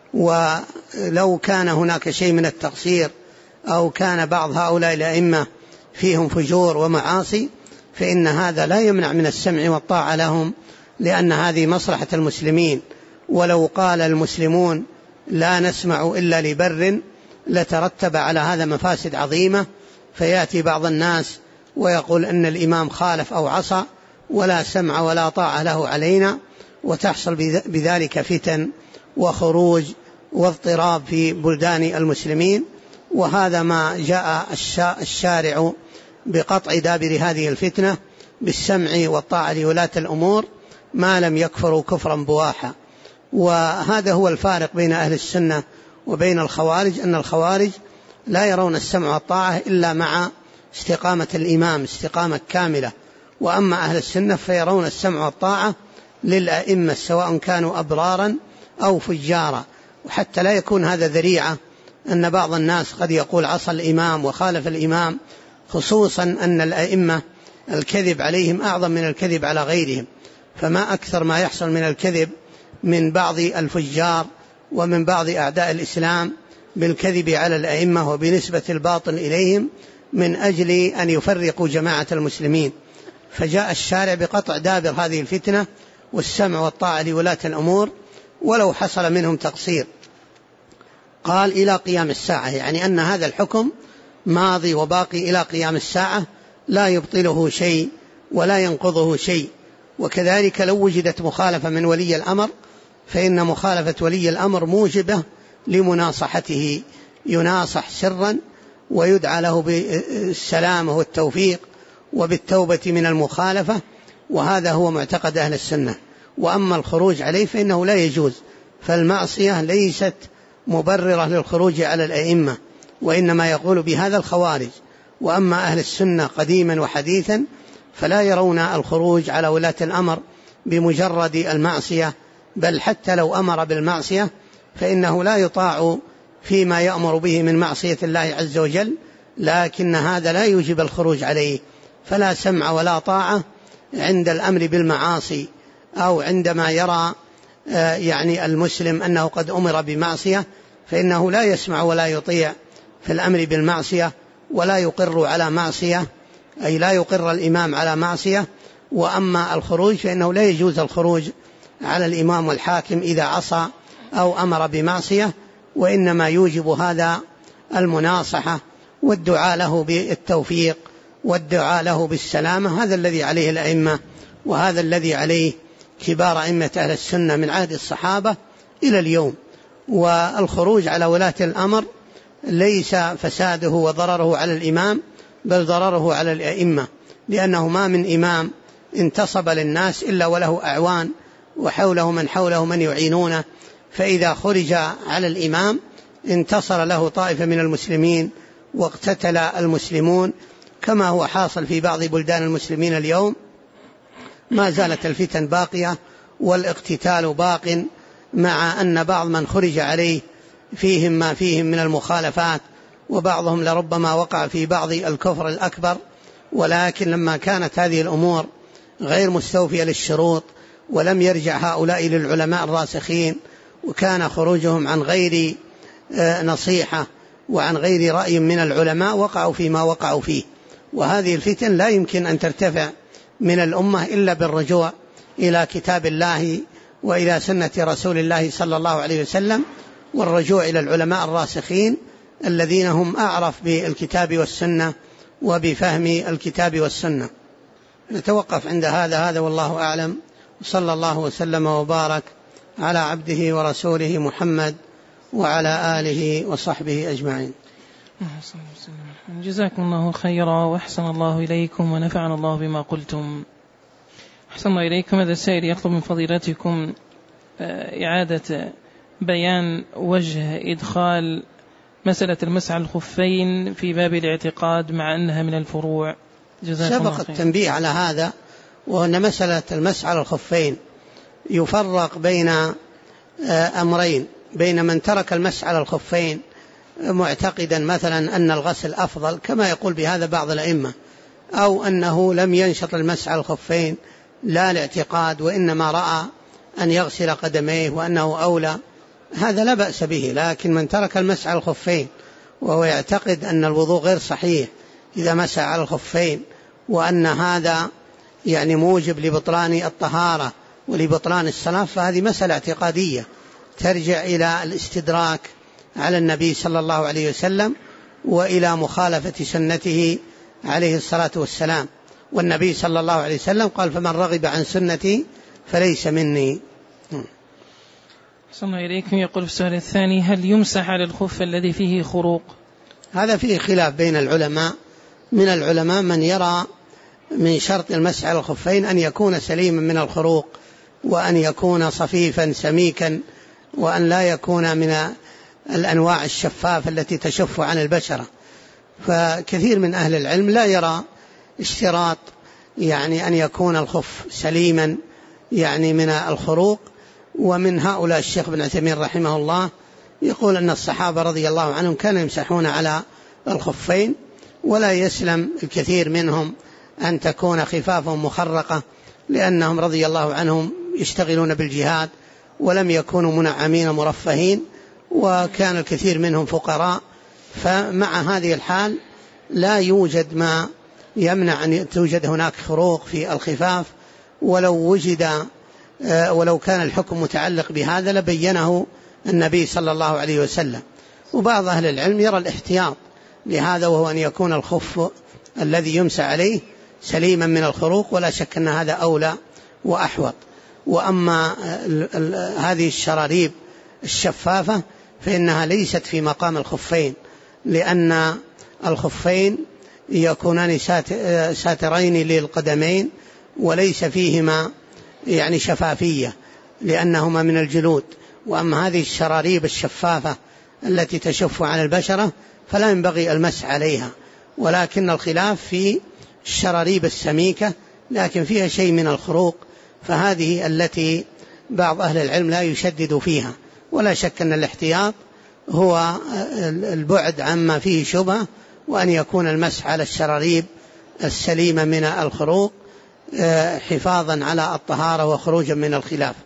Speaker 2: ولو كان هناك شيء من التقصير أو كان بعض هؤلاء الأئمة فيهم فجور ومعاصي فإن هذا لا يمنع من السمع والطاعة لهم، لأن هذه مصلحة المسلمين. ولو قال المسلمون لا نسمع إلا لبر لترتب على هذا مفاسد عظيمة، فيأتي بعض الناس ويقول أن الإمام خالف أو عصى ولا سمع ولا طاعة له علينا، وتحصل بذلك فتن وخروج واضطراب في بلدان المسلمين. وهذا ما جاء الشارع بقطع دابر هذه الفتنة بالسمع والطاعة لولاة الأمور ما لم يكفروا كفرا بواحا. وهذا هو الفارق بين أهل السنة وبين الخوارج، أن الخوارج لا يرون السمع والطاعة إلا مع استقامة الإمام استقامة كاملة، وأما أهل السنة فيرون السمع والطاعة للأئمة سواء كانوا أبرارا أو فجارا. وحتى لا يكون هذا ذريعة أن بعض الناس قد يقول عصى الإمام وخالف الإمام، خصوصا أن الأئمة الكذب عليهم أعظم من الكذب على غيرهم، فما أكثر ما يحصل من الكذب من بعض الفجار ومن بعض أعداء الإسلام بالكذب على الأئمة وبنسبة الباطل إليهم من أجل أن يفرقوا جماعة المسلمين. فجاء الشارع بقطع دابر هذه الفتنة والسمع والطاعة لولاة الأمور ولو حصل منهم تقصير. قال إلى قيام الساعة، يعني أن هذا الحكم ماضي وباقي إلى قيام الساعة، لا يبطله شيء ولا ينقضه شيء. وكذلك لو وجدت مخالفة من ولي الأمر فإن مخالفة ولي الأمر موجبة لمناصحته، يناصح سرا ويدعى له بالسلامة والتوفيق وبالتوبة من المخالفة، وهذا هو معتقد أهل السنة. وأما الخروج عليه فإنه لا يجوز، فالمعصية ليست مبررة للخروج على الأئمة، وإنما يقول بهذا الخوارج. وأما أهل السنة قديما وحديثا فلا يرون الخروج على ولاة الأمر بمجرد المعصية، بل حتى لو أمر بالمعصية فإنه لا يطاع فيما يأمر به من معصية الله عز وجل، لكن هذا لا يوجب الخروج عليه. فلا سمع ولا طاعة عند الأمر بالمعاصي، أو عندما يرى يعني المسلم أنه قد أمر بمعصية فإنه لا يسمع ولا يطيع في الأمر بالمعصية، ولا يقر على معصية، أي لا يقر الإمام على معصية. وأما الخروج فإنه لا يجوز الخروج على الإمام والحاكم إذا عصى أو أمر بمعصية، وإنما يوجب هذا المناصحة والدعاء له بالتوفيق والدعاء له بالسلامة. هذا الذي عليه الأئمة، وهذا الذي عليه كبار أئمة أهل السنة من عهد الصحابة إلى اليوم. والخروج على ولاة الأمر ليس فساده وضرره على الإمام، بل ضرره على الأئمة، لأنه ما من إمام انتصب للناس إلا وله أعوان، وحوله من حوله من يعينونه، فإذا خرج على الإمام انتصر له طائفة من المسلمين واقتتل المسلمون، كما هو حاصل في بعض بلدان المسلمين اليوم. ما زالت الفتن باقية والاقتتال باق، مع أن بعض من خرج عليه فيهم ما فيهم من المخالفات، وبعضهم لربما وقع في بعض الكفر الأكبر. ولكن لما كانت هذه الأمور غير مستوفية للشروط، ولم يرجع هؤلاء للعلماء الراسخين، وكان خروجهم عن غير نصيحة وعن غير رأي من العلماء، وقعوا فيما وقعوا فيه. وهذه الفتن لا يمكن أن ترتفع من الأمة إلا بالرجوع إلى كتاب الله وإلى سنة رسول الله صلى الله عليه وسلم، والرجوع إلى العلماء الراسخين الذين هم أعرف بالكتاب والسنة وبفهم الكتاب والسنة. نتوقف عند هذا والله أعلم، صلى الله وسلم وبارك على عبده ورسوله محمد وعلى آله وصحبه أجمعين.
Speaker 1: جزاكم الله خيرا، وأحسن الله إليكم، ونفعنا الله بما قلتم. أحسن الله إليكم. هذا السائل يطلب من فضيلتكم إعادة بيان وجه إدخال مسألة المسح على الخفين في باب الاعتقاد مع أنها من الفروع.
Speaker 2: سبق التنبيه على هذا، وأن مسألة المسح على الخفين يفرق بين أمرين: بين من ترك المسح على الخفين معتقدا مثلا أن الغسل أفضل كما يقول بهذا بعض الأئمة، أو أنه لم ينشط المسح على الخفين لا الاعتقاد، وإنما رأى أن يغسل قدميه وأنه أولى، هذا لا بأس به. لكن من ترك المسح على الخفين وهو يعتقد أن الوضوء غير صحيح إذا مسح على الخفين، وأن هذا يعني موجب لبطلان الطهارة ولبطلان الصلاة، فهذه مسألة اعتقادية ترجع إلى الاستدراك على النبي صلى الله عليه وسلم وإلى مخالفة سنته عليه الصلاة والسلام. والنبي صلى الله عليه وسلم قال: فمن رغب عن سنتي فليس مني.
Speaker 1: صلى الله إليكم. يقول في السؤال الثاني: هل يمسح على الخف الذي فيه خروق؟
Speaker 2: هذا فيه خلاف بين العلماء. من العلماء من يرى من شرط المسح على الخفين أن يكون سليما من الخروق، وأن يكون صفيفا سميكا، وأن لا يكون من الأنواع الشفافة التي تشف عن البشرة. فكثير من أهل العلم لا يرى اشتراط يعني أن يكون الخف سليما يعني من الخروق. ومن هؤلاء الشيخ بن عثيمين رحمه الله يقول أن الصحابة رضي الله عنهم كانوا يمسحون على الخفين، ولا يسلم الكثير منهم أن تكون خفافهم مخرقة، لأنهم رضي الله عنهم يشتغلون بالجهاد ولم يكونوا منعمين مرفهين، وكان الكثير منهم فقراء. فمع هذه الحال لا يوجد ما يمنع أن توجد هناك خروق في الخفاف، ولو كان الحكم متعلق بهذا لبينه النبي صلى الله عليه وسلم. وبعض أهل العلم يرى الاحتياط لهذا، وهو أن يكون الخف الذي يمسح عليه سليما من الخروق، ولا شك أن هذا أولى وأحوط. وأما هذه الشراريب الشفافة فإنها ليست في مقام الخفين، لأن الخفين يكونان ساترين للقدمين وليس فيهما يعني شفافية، لأنهما من الجلود. وأما هذه الشراريب الشفافة التي تشف عن البشرة فلا ينبغي المسح عليها، ولكن الخلاف في الشراريب السميكة لكن فيها شيء من الخروق، فهذه التي بعض أهل العلم لا يشدد فيها. ولا شك أن الاحتياط هو البعد عما فيه شبهة، وأن يكون المسح على الشراريب السليمة من الخروق حفاظا على الطهارة وخروجا من الخلاف.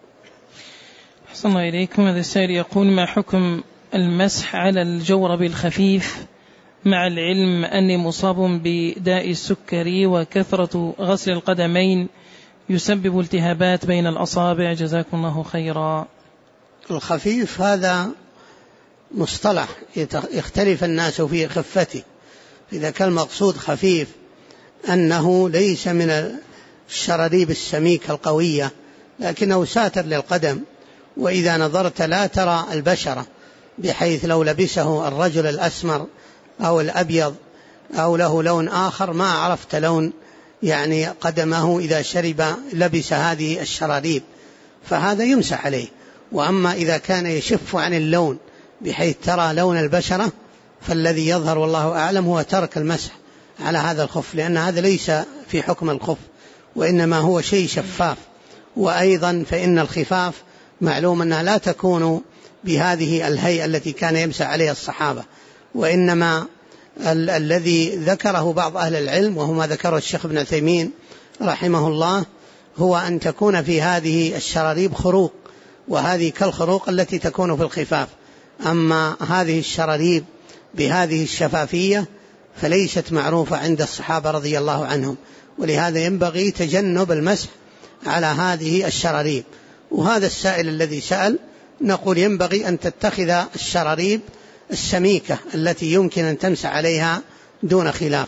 Speaker 1: أحسن الله إليكم. هذا السائل يقول: ما حكم المسح على الجورب الخفيف مع العلم أني مصاب بداء السكري وكثرة غسل القدمين يسبب التهابات بين الأصابع، جزاكم الله خيرا؟
Speaker 2: الخفيف هذا مصطلح يختلف الناس في خفته. إذا كان المقصود خفيف أنه ليس من الشراريب السميكة القوية لكنه ساتر للقدم، وإذا نظرت لا ترى البشرة، بحيث لو لبسه الرجل الأسمر أو الأبيض أو له لون آخر ما عرفت لون يعني قدمه إذا لبس هذه الشراريب، فهذا يمسح عليه. وأما إذا كان يشف عن اللون بحيث ترى لون البشرة فالذي يظهر والله أعلم هو ترك المسح على هذا الخف، لأن هذا ليس في حكم الخف وإنما هو شيء شفاف. وأيضا فإن الخفاف معلوم أنها لا تكون بهذه الهيئة التي كان يمسح عليها الصحابة، وإنما الذي ذكره بعض أهل العلم وهو ما ذكره الشيخ ابن عثيمين رحمه الله هو أن تكون في هذه الشراريب خروق، وهذه كالخروق التي تكون في الخفاف. أما هذه الشراريب بهذه الشفافية فليست معروفة عند الصحابة رضي الله عنهم، ولهذا ينبغي تجنب المسح على هذه الشراريب. وهذا السائل الذي سأل نقول ينبغي أن تتخذ الشراريب السميكة التي يمكن أن تمسح عليها دون خلاف.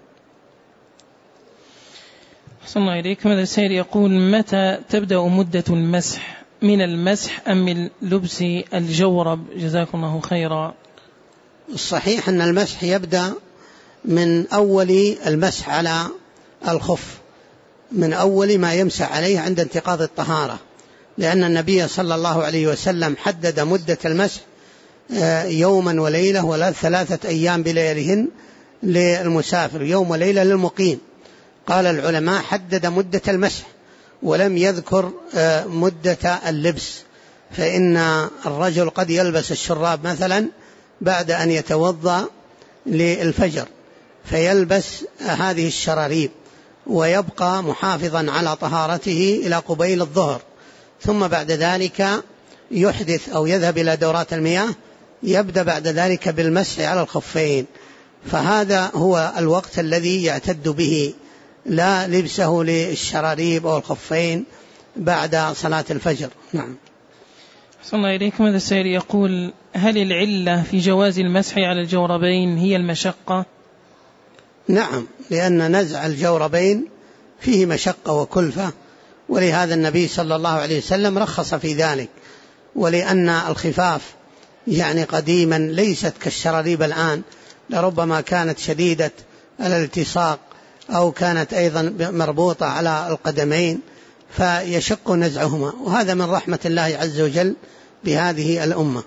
Speaker 1: أحسن الله إليكم. هذا السائل يقول: متى تبدأ مدة المسح، من المسح أم من لبس الجورب، جزاكم الله خيرا؟
Speaker 2: الصحيح أن المسح يبدأ من أول المسح على الخف، من أول ما يمسح عليه عند انتقاض الطهارة، لأن النبي صلى الله عليه وسلم حدد مدة المسح يوما وليلة ولا 3 أيام بلياليهن للمسافر، يوم وليلة للمقيم. قال العلماء حدد مدة المسح ولم يذكر مدة اللبس، فإن الرجل قد يلبس الشراب مثلا بعد أن يتوضأ للفجر فيلبس هذه الشراريب ويبقى محافظا على طهارته إلى قبيل الظهر، ثم بعد ذلك يحدث أو يذهب إلى دورات المياه، يبدأ بعد ذلك بالمسح على الخفين، فهذا هو الوقت الذي يعتد به، لا لبسه للشراريب أو الخفين بعد صلاة الفجر. نعم.
Speaker 1: أحسن الله إليكم. هذا السائل يقول: هل العلة في جواز المسح على الجوربين هي المشقة؟
Speaker 2: نعم، لأن نزع الجوربين فيه مشقة وكلفة، ولهذا النبي صلى الله عليه وسلم رخص في ذلك، ولأن الخفاف يعني قديما ليست كالشراريب الآن، لربما كانت شديدة الالتصاق أو كانت أيضا مربوطة على القدمين فيشق نزعهما، وهذا من رحمة الله عز وجل بهذه الأمة.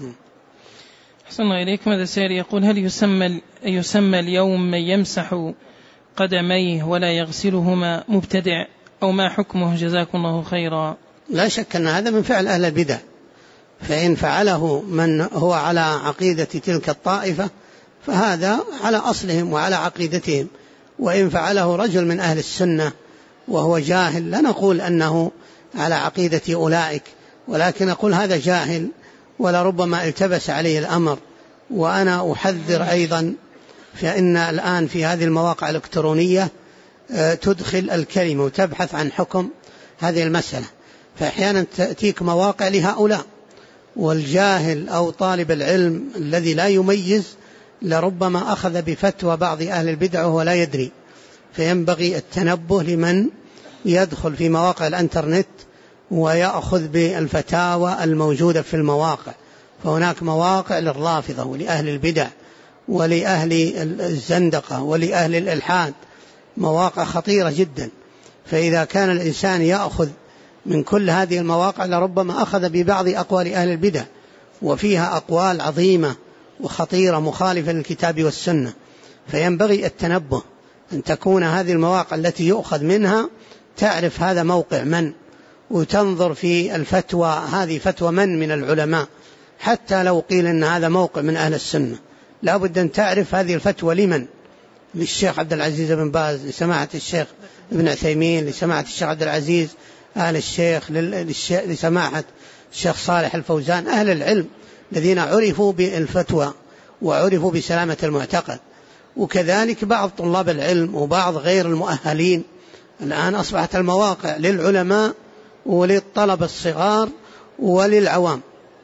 Speaker 1: أحسن الله إليكم. هذا السائل يقول: هل يسمى اليوم من يمسح قدميه ولا يغسلهما مبتدع، أو ما حكمه، جزاكم الله خيرا؟
Speaker 2: لا شك أن هذا من فعل أهل البدع، فإن فعله من هو على عقيدة تلك الطائفة فهذا على أصلهم وعلى عقيدتهم، وإن فعله رجل من أهل السنة وهو جاهل لا نقول أنه على عقيدة أولئك، ولكن نقول هذا جاهل ولربما التبس عليه الأمر. وأنا أحذر أيضا، فإن الآن في هذه المواقع الإلكترونية تدخل الكلمة وتبحث عن حكم هذه المسألة، فأحيانا تأتيك مواقع لهؤلاء، والجاهل أو طالب العلم الذي لا يميز لربما أخذ بفتوى بعض أهل البدع وهو لا يدري، فينبغي التنبه لمن يدخل في مواقع الانترنت ويأخذ بالفتاوى الموجودة في المواقع. فهناك مواقع للرافضة ولأهل البدع ولأهل الزندقة ولأهل الإلحاد، مواقع خطيرة جدا، فإذا كان الإنسان يأخذ من كل هذه المواقع لربما أخذ ببعض أقوال أهل البدع وفيها أقوال عظيمة وخطيرة مخالفة للكتاب والسنة، فينبغي التنبه أن تكون هذه المواقع التي يؤخذ منها تعرف هذا موقع من، وتنظر في الفتوى هذه فتوى من العلماء، حتى لو قيل أن هذا موقع من أهل السنة لا بد أن تعرف هذه الفتوى لمن، للشيخ عبد العزيز بن باز، لسماحة الشيخ ابن عثيمين، لسماحة الشيخ عبد العزيز آل الشيخ، لسماحة الشيخ صالح الفوزان، أهل العلم الذين عرفوا بالفتوى وعرفوا بسلامة المعتقد. وكذلك بعض طلاب العلم وبعض غير المؤهلين. الآن أصبحت المواقع للعلماء وللطلب الصغار وللعوام،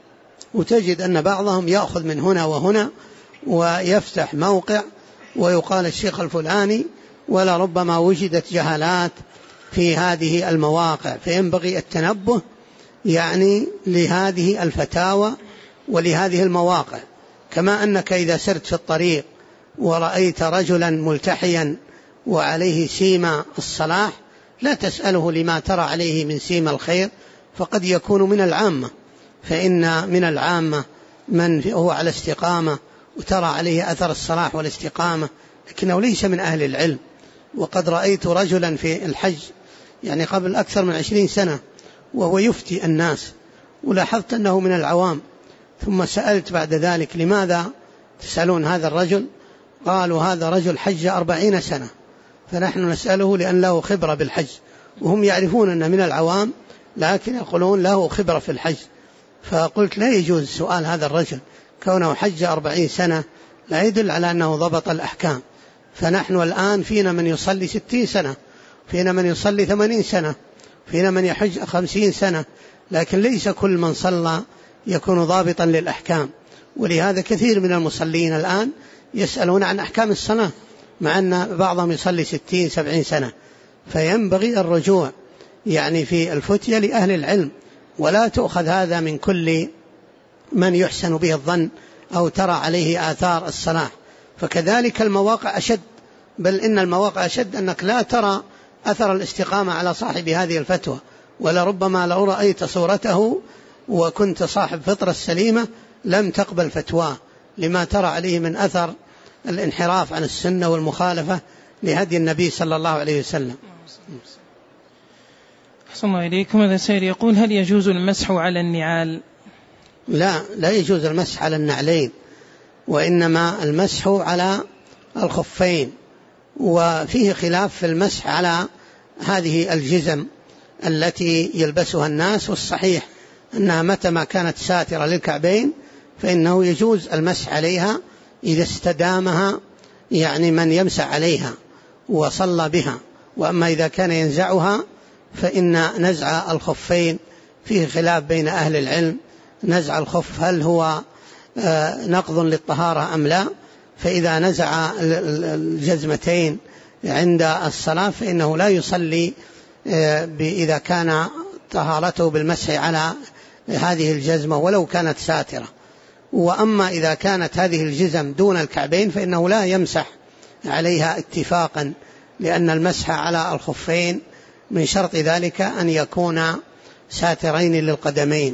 Speaker 2: وتجد أن بعضهم يأخذ من هنا وهنا ويفتح موقع ويقال الشيخ الفلاني، ولا ربما وجدت جهالات في هذه المواقع. فينبغي التنبه يعني لهذه الفتاوى ولهذه المواقع. كما أنك إذا سرت في الطريق ورأيت رجلا ملتحيا وعليه سيما الصلاح لا تسأله لما ترى عليه من سيما الخير، فقد يكون من العامة، فإن من العامة من هو على استقامة وترى عليه أثر الصلاح والاستقامة لكنه ليس من أهل العلم. وقد رأيت رجلا في الحج يعني قبل أكثر من 20 سنة وهو يفتي الناس، ولاحظت أنه من العوام، ثم سألت بعد ذلك لماذا تسألون هذا الرجل؟ قالوا هذا رجل حج 40 سنة، فنحن نسأله لأن له خبرة بالحج، وهم يعرفون أن من العوام لكن يقولون له خبرة في الحج. فقلت لا يجوز سؤال هذا الرجل، كونه حج 40 سنة لا يدل على أنه ضبط الأحكام. فنحن الآن فينا من يصلي 60 سنة، فينا من يصلي 80 سنة، فينا من يحج 50 سنة، لكن ليس كل من صلى يكون ضابطا للأحكام. ولهذا كثير من المصلين الآن يسألون عن أحكام الصلاة مع أن بعضهم يصلي 60-70 سنة. فينبغي الرجوع يعني في الفتية لأهل العلم، ولا تؤخذ هذا من كل من يحسن به الظن أو ترى عليه آثار الصلاح. فكذلك المواقع أشد، بل إن المواقع أشد أنك لا ترى أثر الاستقامة على صاحب هذه الفتوى، ولربما لو رأيت صورته وكنت صاحب فطرة السليمة لم تقبل فتواه لما ترى عليه من أثر الانحراف عن السنة والمخالفة لهدي النبي صلى الله عليه وسلم.
Speaker 1: أحسن الله إليكم. هذا سائل يقول هل يجوز المسح على النعال؟
Speaker 2: لا يجوز المسح على النعلين، وإنما المسح على الخفين. وفيه خلاف في المسح على هذه الجزم التي يلبسها الناس، والصحيح أنها متى ما كانت ساترة للكعبين فإنه يجوز المسح عليها إذا استدامها يعني من يمسح عليها وصلى بها. وأما إذا كان ينزعها فإن نزع الخفين فيه خلاف بين أهل العلم، نزع الخف هل هو نقض للطهارة أم لا؟ فإذا نزع الجزمتين عند الصلاة فإنه لا يصلي إذا كان طهارته بالمسح على هذه الجزمة ولو كانت ساترة. وأما إذا كانت هذه الجزم دون الكعبين فإنه لا يمسح عليها اتفاقا، لأن المسح على الخفين من شرط ذلك أن يكون ساترين للقدمين.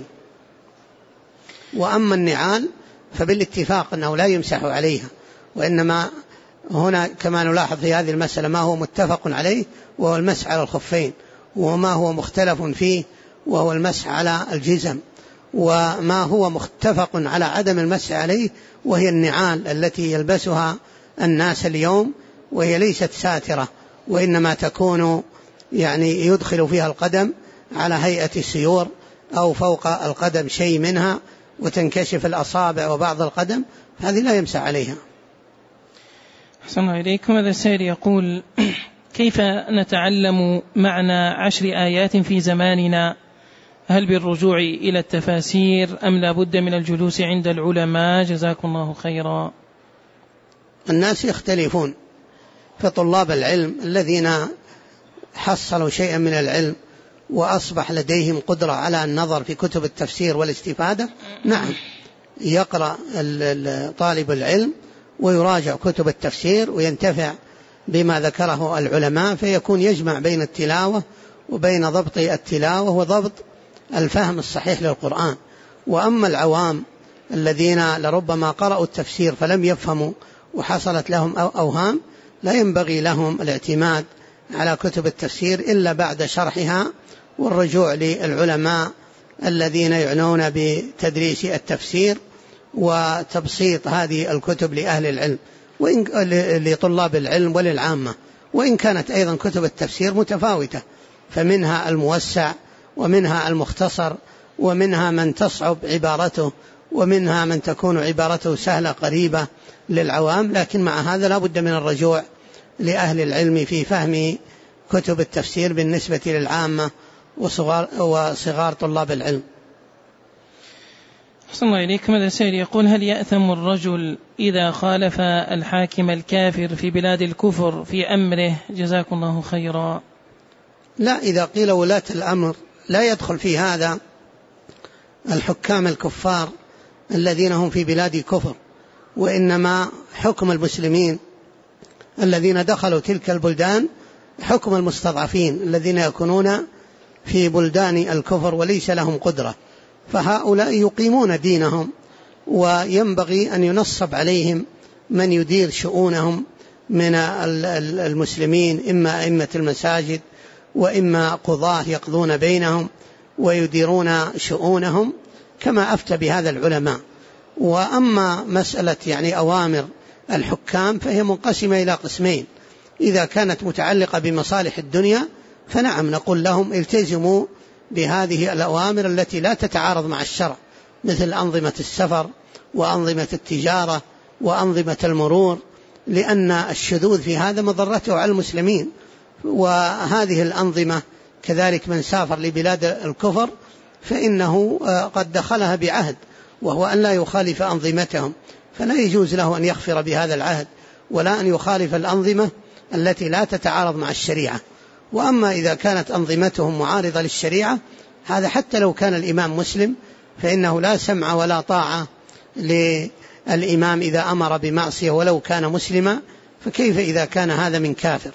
Speaker 2: وأما النعال فبالاتفاق أنه لا يمسح عليها، وإنما هنا كما نلاحظ في هذه المسألة ما هو متفق عليه وهو المسح على الخفين، وما هو مختلف فيه وهو المسح على الجزم، وما هو متفق على عدم المسح عليه وهي النعال التي يلبسها الناس اليوم، وهي ليست ساترة وإنما تكون يعني يدخل فيها القدم على هيئة سيور أو فوق القدم شيء منها وتنكشف الأصابع وبعض القدم، هذه لا يمسح عليها.
Speaker 1: أحسن الله إليكم. هذا السائل يقول كيف نتعلم معنى 10 آيات في زماننا؟ هل بالرجوع إلى التفاسير أم لا بد من الجلوس عند العلماء؟ جزاكم الله خيرا.
Speaker 2: الناس يختلفون، فطلاب العلم الذين حصلوا شيئا من العلم وأصبح لديهم قدرة على النظر في كتب التفسير والاستفادة، نعم يقرأ طالب العلم ويراجع كتب التفسير وينتفع بما ذكره العلماء، فيكون يجمع بين التلاوة وبين ضبط التلاوة وضبط الفهم الصحيح للقرآن. وأما العوام الذين لربما قرأوا التفسير فلم يفهموا وحصلت لهم أوهام، لا ينبغي لهم الاعتماد على كتب التفسير إلا بعد شرحها والرجوع للعلماء الذين يعنون بتدريس التفسير وتبسيط هذه الكتب لأهل العلم لطلاب العلم وللعامة. وإن كانت أيضا كتب التفسير متفاوتة، فمنها الموسع ومنها المختصر ومنها من تصعب عبارته ومنها من تكون عبارته سهلة قريبة للعوام، لكن مع هذا لا بد من الرجوع لأهل العلم في فهم كتب التفسير بالنسبة للعامة وصغار طلاب العلم.
Speaker 1: أحسن الله إليك. ماذا سائل يقول: هل يأثم الرجل إذا خالف الحاكم الكافر في بلاد الكفر في أمره؟ جزاكم الله خيرا.
Speaker 2: لا، إذا قيل ولاة الأمر لا يدخل في هذا الحكام الكفار الذين هم في بلاد كفر، وإنما حكم المسلمين الذين دخلوا تلك البلدان حكم المستضعفين الذين يكونون في بلدان الكفر وليس لهم قدرة، فهؤلاء يقيمون دينهم وينبغي أن ينصب عليهم من يدير شؤونهم من المسلمين، إما أئمة المساجد وإما قضاة يقضون بينهم ويديرون شؤونهم كما أفتى بهذا العلماء. وأما مسألة أوامر الحكام فهي منقسمة إلى قسمين: إذا كانت متعلقة بمصالح الدنيا فنعم نقول لهم التزموا بهذه الأوامر التي لا تتعارض مع الشرع، مثل أنظمة السفر وأنظمة التجارة وأنظمة المرور، لأن الشذوذ في هذا مضرته على المسلمين. وهذه الأنظمة كذلك من سافر لبلاد الكفر فإنه قد دخلها بعهد وهو أن لا يخالف أنظمتهم، فلا يجوز له أن يغفر بهذا العهد ولا أن يخالف الأنظمة التي لا تتعارض مع الشريعة. وأما إذا كانت أنظمتهم معارضة للشريعة هذا حتى لو كان الإمام مسلم فإنه لا سمع ولا طاعة للإمام إذا أمر بمعصية ولو كان مسلما، فكيف إذا كان هذا من كافر؟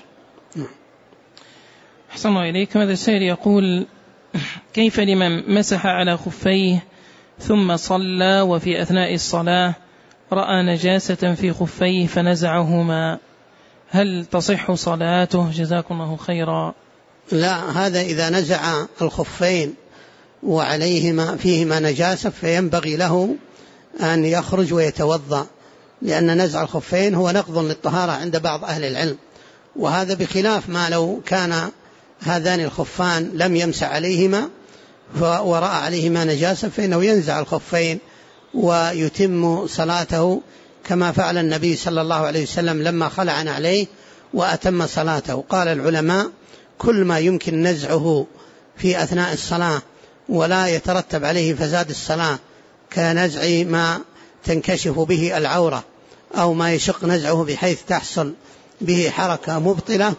Speaker 1: أحسن الله إليك. هذا السائل يقول: كيف لمن مسح على خفيه ثم صلى وفي أثناء الصلاة رأى نجاسة في خفيه فنزعهما، هل تصح صلاته؟ جزاكم الله خيرا.
Speaker 2: لا، هذا إذا نزع الخفين وعليهما فيهما نجاسة فينبغي له أن يخرج ويتوضأ، لأن نزع الخفين هو نقض للطهارة عند بعض أهل العلم، وهذا بخلاف ما لو كان هذان الخفان لم يمسح عليهما ورأى عليهما نجاسة فإنه ينزع الخفين ويتم صلاته كما فعل النبي صلى الله عليه وسلم لما خلع عليه وأتم صلاته. قال العلماء: كل ما يمكن نزعه في أثناء الصلاة ولا يترتب عليه فساد الصلاة كنزع ما تنكشف به العورة أو ما يشق نزعه بحيث تحصل به حركة مبطلة،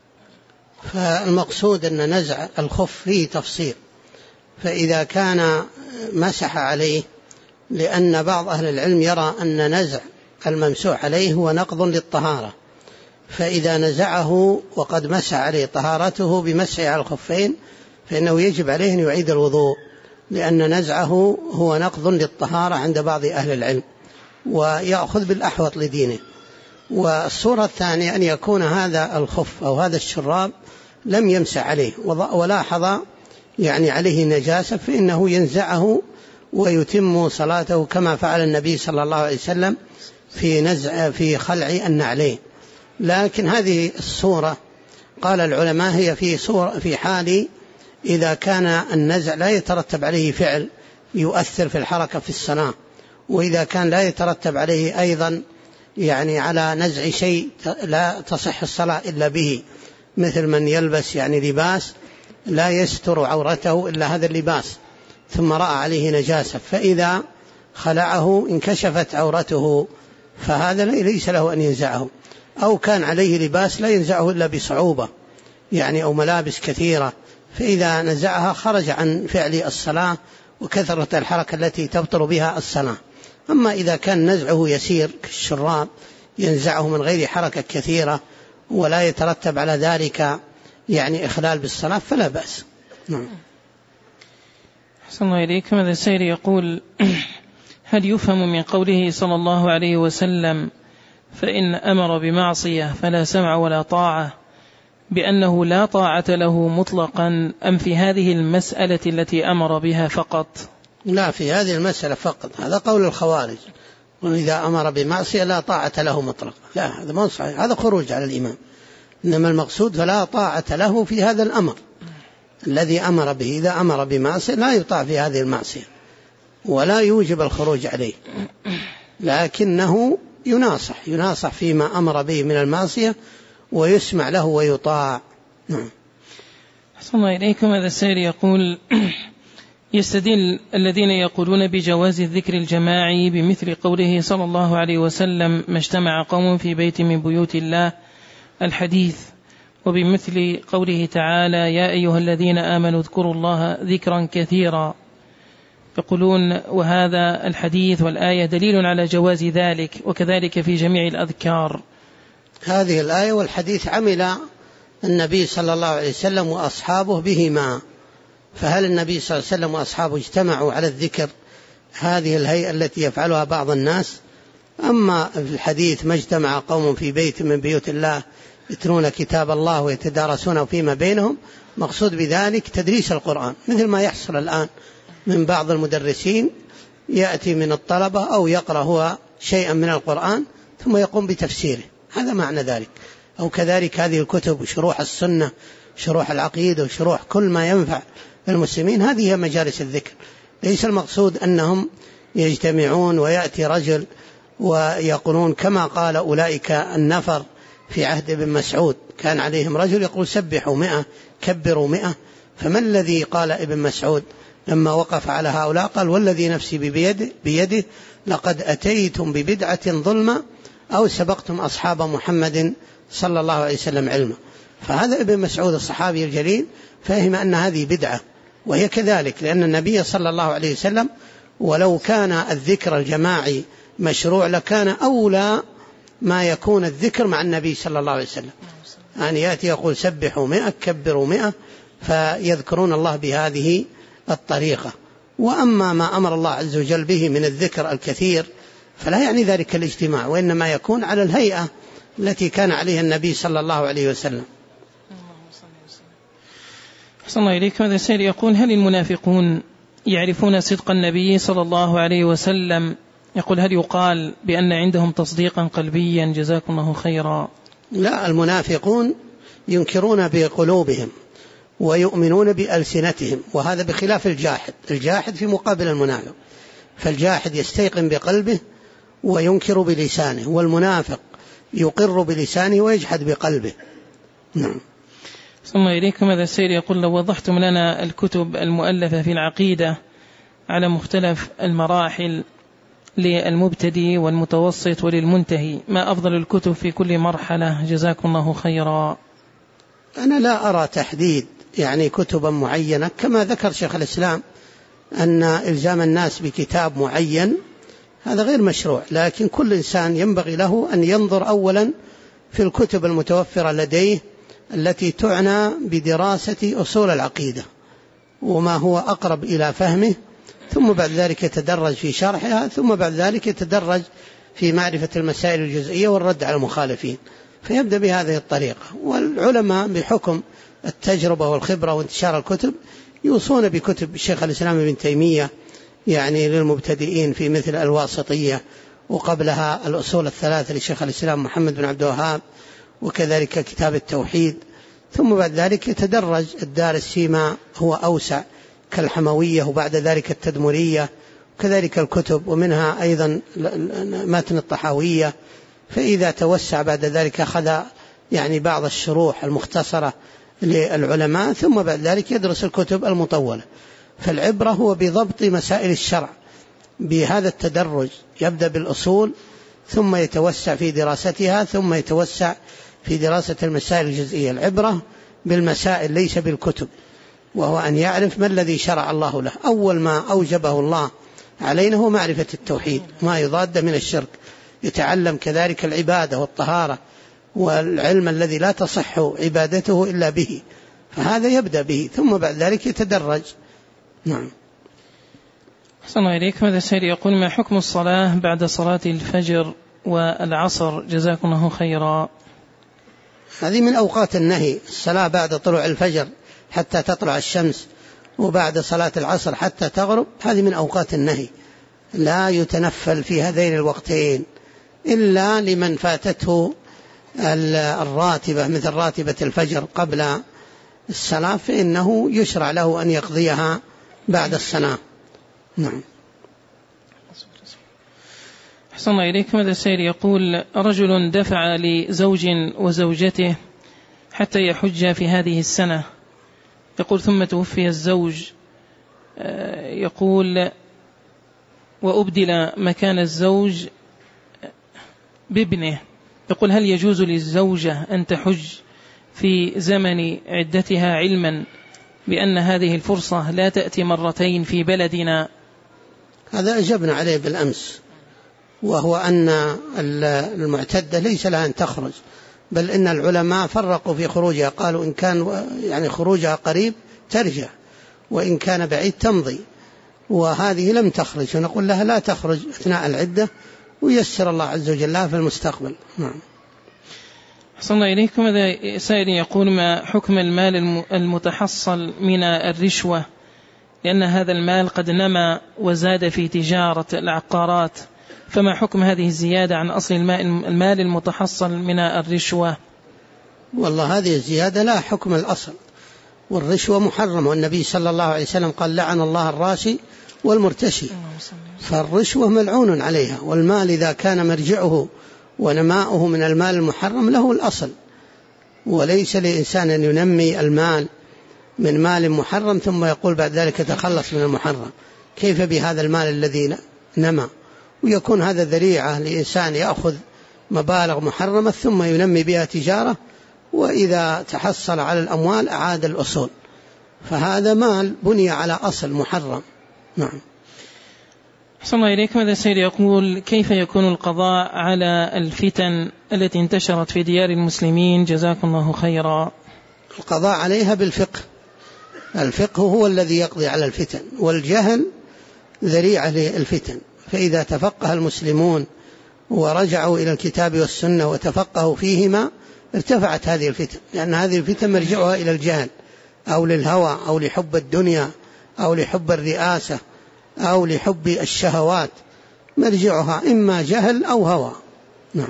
Speaker 2: فالمقصود أن نزع الخف فيه تفصيل. فإذا كان مسح عليه، لأن بعض أهل العلم يرى أن نزع الممسوح عليه هو نقض للطهارة، فإذا نزعه وقد مسح عليه طهارته بمسح على الخفين فإنه يجب عليه أن يعيد الوضوء، لأن نزعه هو نقض للطهارة عند بعض أهل العلم، ويأخذ بالأحوط لدينه. والصورة الثانية أن يكون هذا الخف أو هذا الشراب لم يمسح عليه ولاحظ عليه نجاسة فإنه ينزعه ويتم صلاته كما فعل النبي صلى الله عليه وسلم في خلع النعلين. لكن هذه الصورة قال العلماء هي في حال إذا كان النزع لا يترتب عليه فعل يؤثر في الحركة في الصلاة، وإذا كان لا يترتب عليه أيضا على نزع شيء لا تصح الصلاة إلا به، مثل من يلبس لباس لا يستر عورته إلا هذا اللباس ثم رأى عليه نجاسة فإذا خلعه انكشفت عورته، فهذا ليس له أن ينزعه. أو كان عليه لباس لا ينزعه إلا بصعوبة أو ملابس كثيرة، فإذا نزعها خرج عن فعل الصلاة وكثرة الحركة التي تبطل بها الصلاة. أما إذا كان نزعه يسير كالشراب ينزعه من غير حركة كثيرة ولا يترتب على ذلك إخلال بالصلاة فلا بأس.
Speaker 1: أحسن الله إليك. هذا السائل يقول: هل يفهم من قوله صلى الله عليه وسلم فإن أمر بمعصية فلا سمع ولا طاعة بأنه لا طاعة له مطلقا، أم في هذه المسألة التي أمر بها فقط؟
Speaker 2: لا، في هذه المسألة فقط. هذا قول الخوارج، وإذا أمر بمعصية لا طاعة له مطلقا. لا، هذا ما صحيح، هذا خروج على الإمام. إنما المقصود فلا طاعة له في هذا الأمر الذي أمر به. إذا أمر بمعصية لا يطاع في هذه المعصية ولا يوجب الخروج عليه، لكنه يناصح فيما أمر به من المعصية ويسمع له ويطاع.
Speaker 1: أحسن الله إليكم. هذا السائل يقول يستدل الذين يقولون بجواز الذكر الجماعي بمثل قوله صلى الله عليه وسلم ما اجتمع قوم في بيت من بيوت الله الحديث، وبمثل قوله تعالى يا أيها الذين آمنوا اذكروا الله ذكرا كثيرا، يقولون وهذا الحديث والآية دليل على جواز ذلك، وكذلك في جميع الأذكار.
Speaker 2: هذه الآية والحديث عمل النبي صلى الله عليه وسلم وأصحابه بهما، فهل النبي صلى الله عليه وسلم وأصحابه اجتمعوا على الذكر هذه الهيئة التي يفعلها بعض الناس؟ أما في الحديث ما اجتمع قوم في بيت من بيوت الله يتلون كتاب الله ويتدارسونه فيما بينهم، مقصود بذلك تدريس القرآن، مثل ما يحصل الآن من بعض المدرسين يأتي من الطلبة أو يقرأ هو شيئا من القرآن ثم يقوم بتفسيره، هذا معنى ذلك. أو كذلك هذه الكتب وشروح السنة، شروح العقيدة وشروح كل ما ينفع المسلمين، هذه هي مجالس الذكر. ليس المقصود أنهم يجتمعون ويأتي رجل ويقولون كما قال أولئك النفر في عهد ابن مسعود، كان عليهم رجل يقول سبحوا 100 كبروا 100. فما الذي قال ابن مسعود لما وقف على هؤلاء؟ قال والذي نفسي بيده لقد أتيتم ببدعة ظلمة أو سبقتم أصحاب محمد صلى الله عليه وسلم علما. فهذا ابن مسعود الصحابي الجليل فهم أن هذه بدعة، وهي كذلك، لأن النبي صلى الله عليه وسلم ولو كان الذكر الجماعي مشروع لكان أولى ما يكون الذكر مع النبي صلى الله عليه وسلم، أن يأتي يقول سبحوا 100 كبروا 100 فيذكرون الله بهذه الطريقة. وأما ما أمر الله عز وجل به من الذكر الكثير فلا يعني ذلك الاجتماع، وإنما يكون على الهيئة التي كان عليها النبي صلى الله عليه وسلم.
Speaker 1: أحسن الله إليك. هذا السائل يقول هل المنافقون يعرفون صدق النبي صلى الله عليه وسلم؟ يقول هل يقال بأن عندهم تصديقا قلبيا؟ جزاكم الله خيرا.
Speaker 2: لا، المنافقون ينكرون بقلوبهم ويؤمنون بألسنتهم، وهذا بخلاف الجاحد في مقابل المنافق، فالجاحد يستيقن بقلبه وينكر بلسانه، والمنافق يقر بلسانه ويجحد بقلبه. نعم.
Speaker 1: ثم إليكم. هذا السيد يقول لو وضحتم لنا الكتب المؤلفة في العقيدة على مختلف المراحل للمبتدئ والمتوسط وللمنتهي، ما أفضل الكتب في كل مرحلة؟ جزاكم الله خيرا.
Speaker 2: أنا لا أرى تحديد يعني كتبا معينة، كما ذكر شيخ الإسلام أن إلزام الناس بكتاب معين هذا غير مشروع، لكن كل إنسان ينبغي له أن ينظر أولا في الكتب المتوفرة لديه التي تعنى بدراسة أصول العقيدة وما هو أقرب إلى فهمه، ثم بعد ذلك يتدرج في شرحها، ثم بعد ذلك يتدرج في معرفة المسائل الجزئية والرد على المخالفين، فيبدأ بهذه الطريقة. والعلماء بحكم التجربة والخبرة وانتشار الكتب يوصون بكتب الشيخ الإسلام ابن تيمية يعني للمبتدئين في مثل الواسطية، وقبلها الأصول الثلاثة للشيخ الإسلام محمد بن عبد الوهاب، وكذلك كتاب التوحيد، ثم بعد ذلك يتدرج الدارس فيما هو أوسع كالحموية، وبعد ذلك التدمرية، وكذلك الكتب ومنها أيضا متن الطحاوية. فإذا توسع بعد ذلك أخذ يعني بعض الشروح المختصرة للعلماء، ثم بعد ذلك يدرس الكتب المطولة. فالعبرة هو بضبط مسائل الشرع بهذا التدرج، يبدأ بالأصول ثم يتوسع في دراستها ثم يتوسع في دراسة المسائل الجزئية. العبرة بالمسائل ليس بالكتب، وهو أن يعرف ما الذي شرع الله له. أول ما أوجبه الله علينا هو معرفة التوحيد ما يضاد من الشرك، يتعلم كذلك العبادة والطهارة والعلم الذي لا تصح عبادته إلا به، فهذا يبدأ به ثم بعد ذلك يتدرج. نعم.
Speaker 1: أحسن الله إليك. ماذا سائل يقول: ما حكم الصلاة بعد صلاة الفجر والعصر جزاكم الله خيرا؟
Speaker 2: هذه من أوقات النهي، الصلاة بعد طلوع الفجر حتى تطلع الشمس، وبعد صلاة العصر حتى تغرب، هذه من أوقات النهي، لا يتنفل في هذين الوقتين إلا لمن فاتته الراتبة مثل راتبة الفجر قبل الصلاة، فإنه يشرع له أن يقضيها بعد الصلاة. نعم.
Speaker 1: أحسن الله إليك. ماذا سائل يقول: رجل دفع لزوج وزوجته حتى يحج في هذه السنة، يقول ثم توفي الزوج، يقول وأبدل مكان الزوج بابنه، يقول هل يجوز للزوجة أن تحج في زمن عدتها علما بأن هذه الفرصة لا تأتي مرتين في بلدنا؟
Speaker 2: هذا أجبنا عليه بالأمس، وهو أن المعتدة ليس لها أن تخرج، بل إن العلماء فرقوا في خروجها، قالوا إن كان يعني خروجها قريب ترجع، وإن كان بعيد تمضي، وهذه لم تخرج، ونقول لها لا تخرج أثناء العدة، ويسر الله عز وجل لها في المستقبل. نعم.
Speaker 1: أحسن الله إليكم. هذا سائل يقول: ما حكم المال المتحصل من الرشوة، لأن هذا المال قد نما وزاد في تجارة العقارات، فما حكم هذه الزيادة عن أصل المال المتحصل من الرشوة؟
Speaker 2: والله هذه الزيادة لا حكم الأصل، والرشوة محرمة، والنبي صلى الله عليه وسلم قال لعن الله الراشي والمرتشي، فالرشوة ملعون عليها، والمال إذا كان مرجعه ونماؤه من المال المحرم له الأصل، وليس لإنسان أن ينمي المال من مال محرم ثم يقول بعد ذلك تخلص من المحرم، كيف بهذا المال الذي نمى؟ ويكون هذا ذريعة لإنسان يأخذ مبالغ محرمة ثم ينمي بها تجارة، وإذا تحصل على الأموال أعاد الأصول، فهذا مال بني على أصل محرم. نعم.
Speaker 1: أحسن الله إليكم. هذا السيد يقول: كيف يكون القضاء على الفتن التي انتشرت في ديار المسلمين جزاكم الله خيرا؟
Speaker 2: القضاء عليها بالفقه، الفقه هو الذي يقضي على الفتن، والجهل ذريعة للفتن، فإذا تفقه المسلمون ورجعوا إلى الكتاب والسنة وتفقهوا فيهما ارتفعت هذه الفتن، لأن هذه الفتن مرجعها إلى الجهل أو للهوى أو لحب الدنيا أو لحب الرئاسة أو لحب الشهوات، مرجعها إما جهل أو هوى. نعم.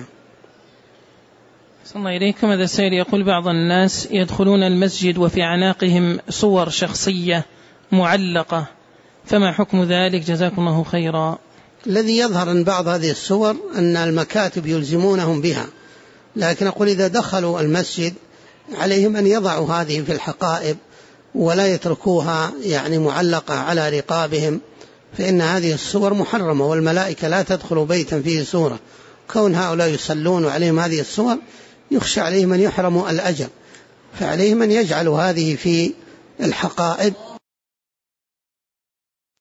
Speaker 1: صلى الله إليكم. هذا السائل يقول: بعض الناس يدخلون المسجد وفي أعناقهم صور شخصية معلقة، فما حكم ذلك جزاكم الله خيرا؟
Speaker 2: الذي يظهر من بعض هذه الصور أن المكاتب يلزمونهم بها، لكن أقول إذا دخلوا المسجد عليهم أن يضعوا هذه في الحقائب ولا يتركوها يعني معلقة على رقابهم، فإن هذه الصور محرمة، والملائكة لا تدخل بيتا فيه صورة، كون هؤلاء يصلون وعليهم هذه الصور يخشى عليهم أن يحرموا الأجر، فعليهم أن يجعلوا هذه في الحقائب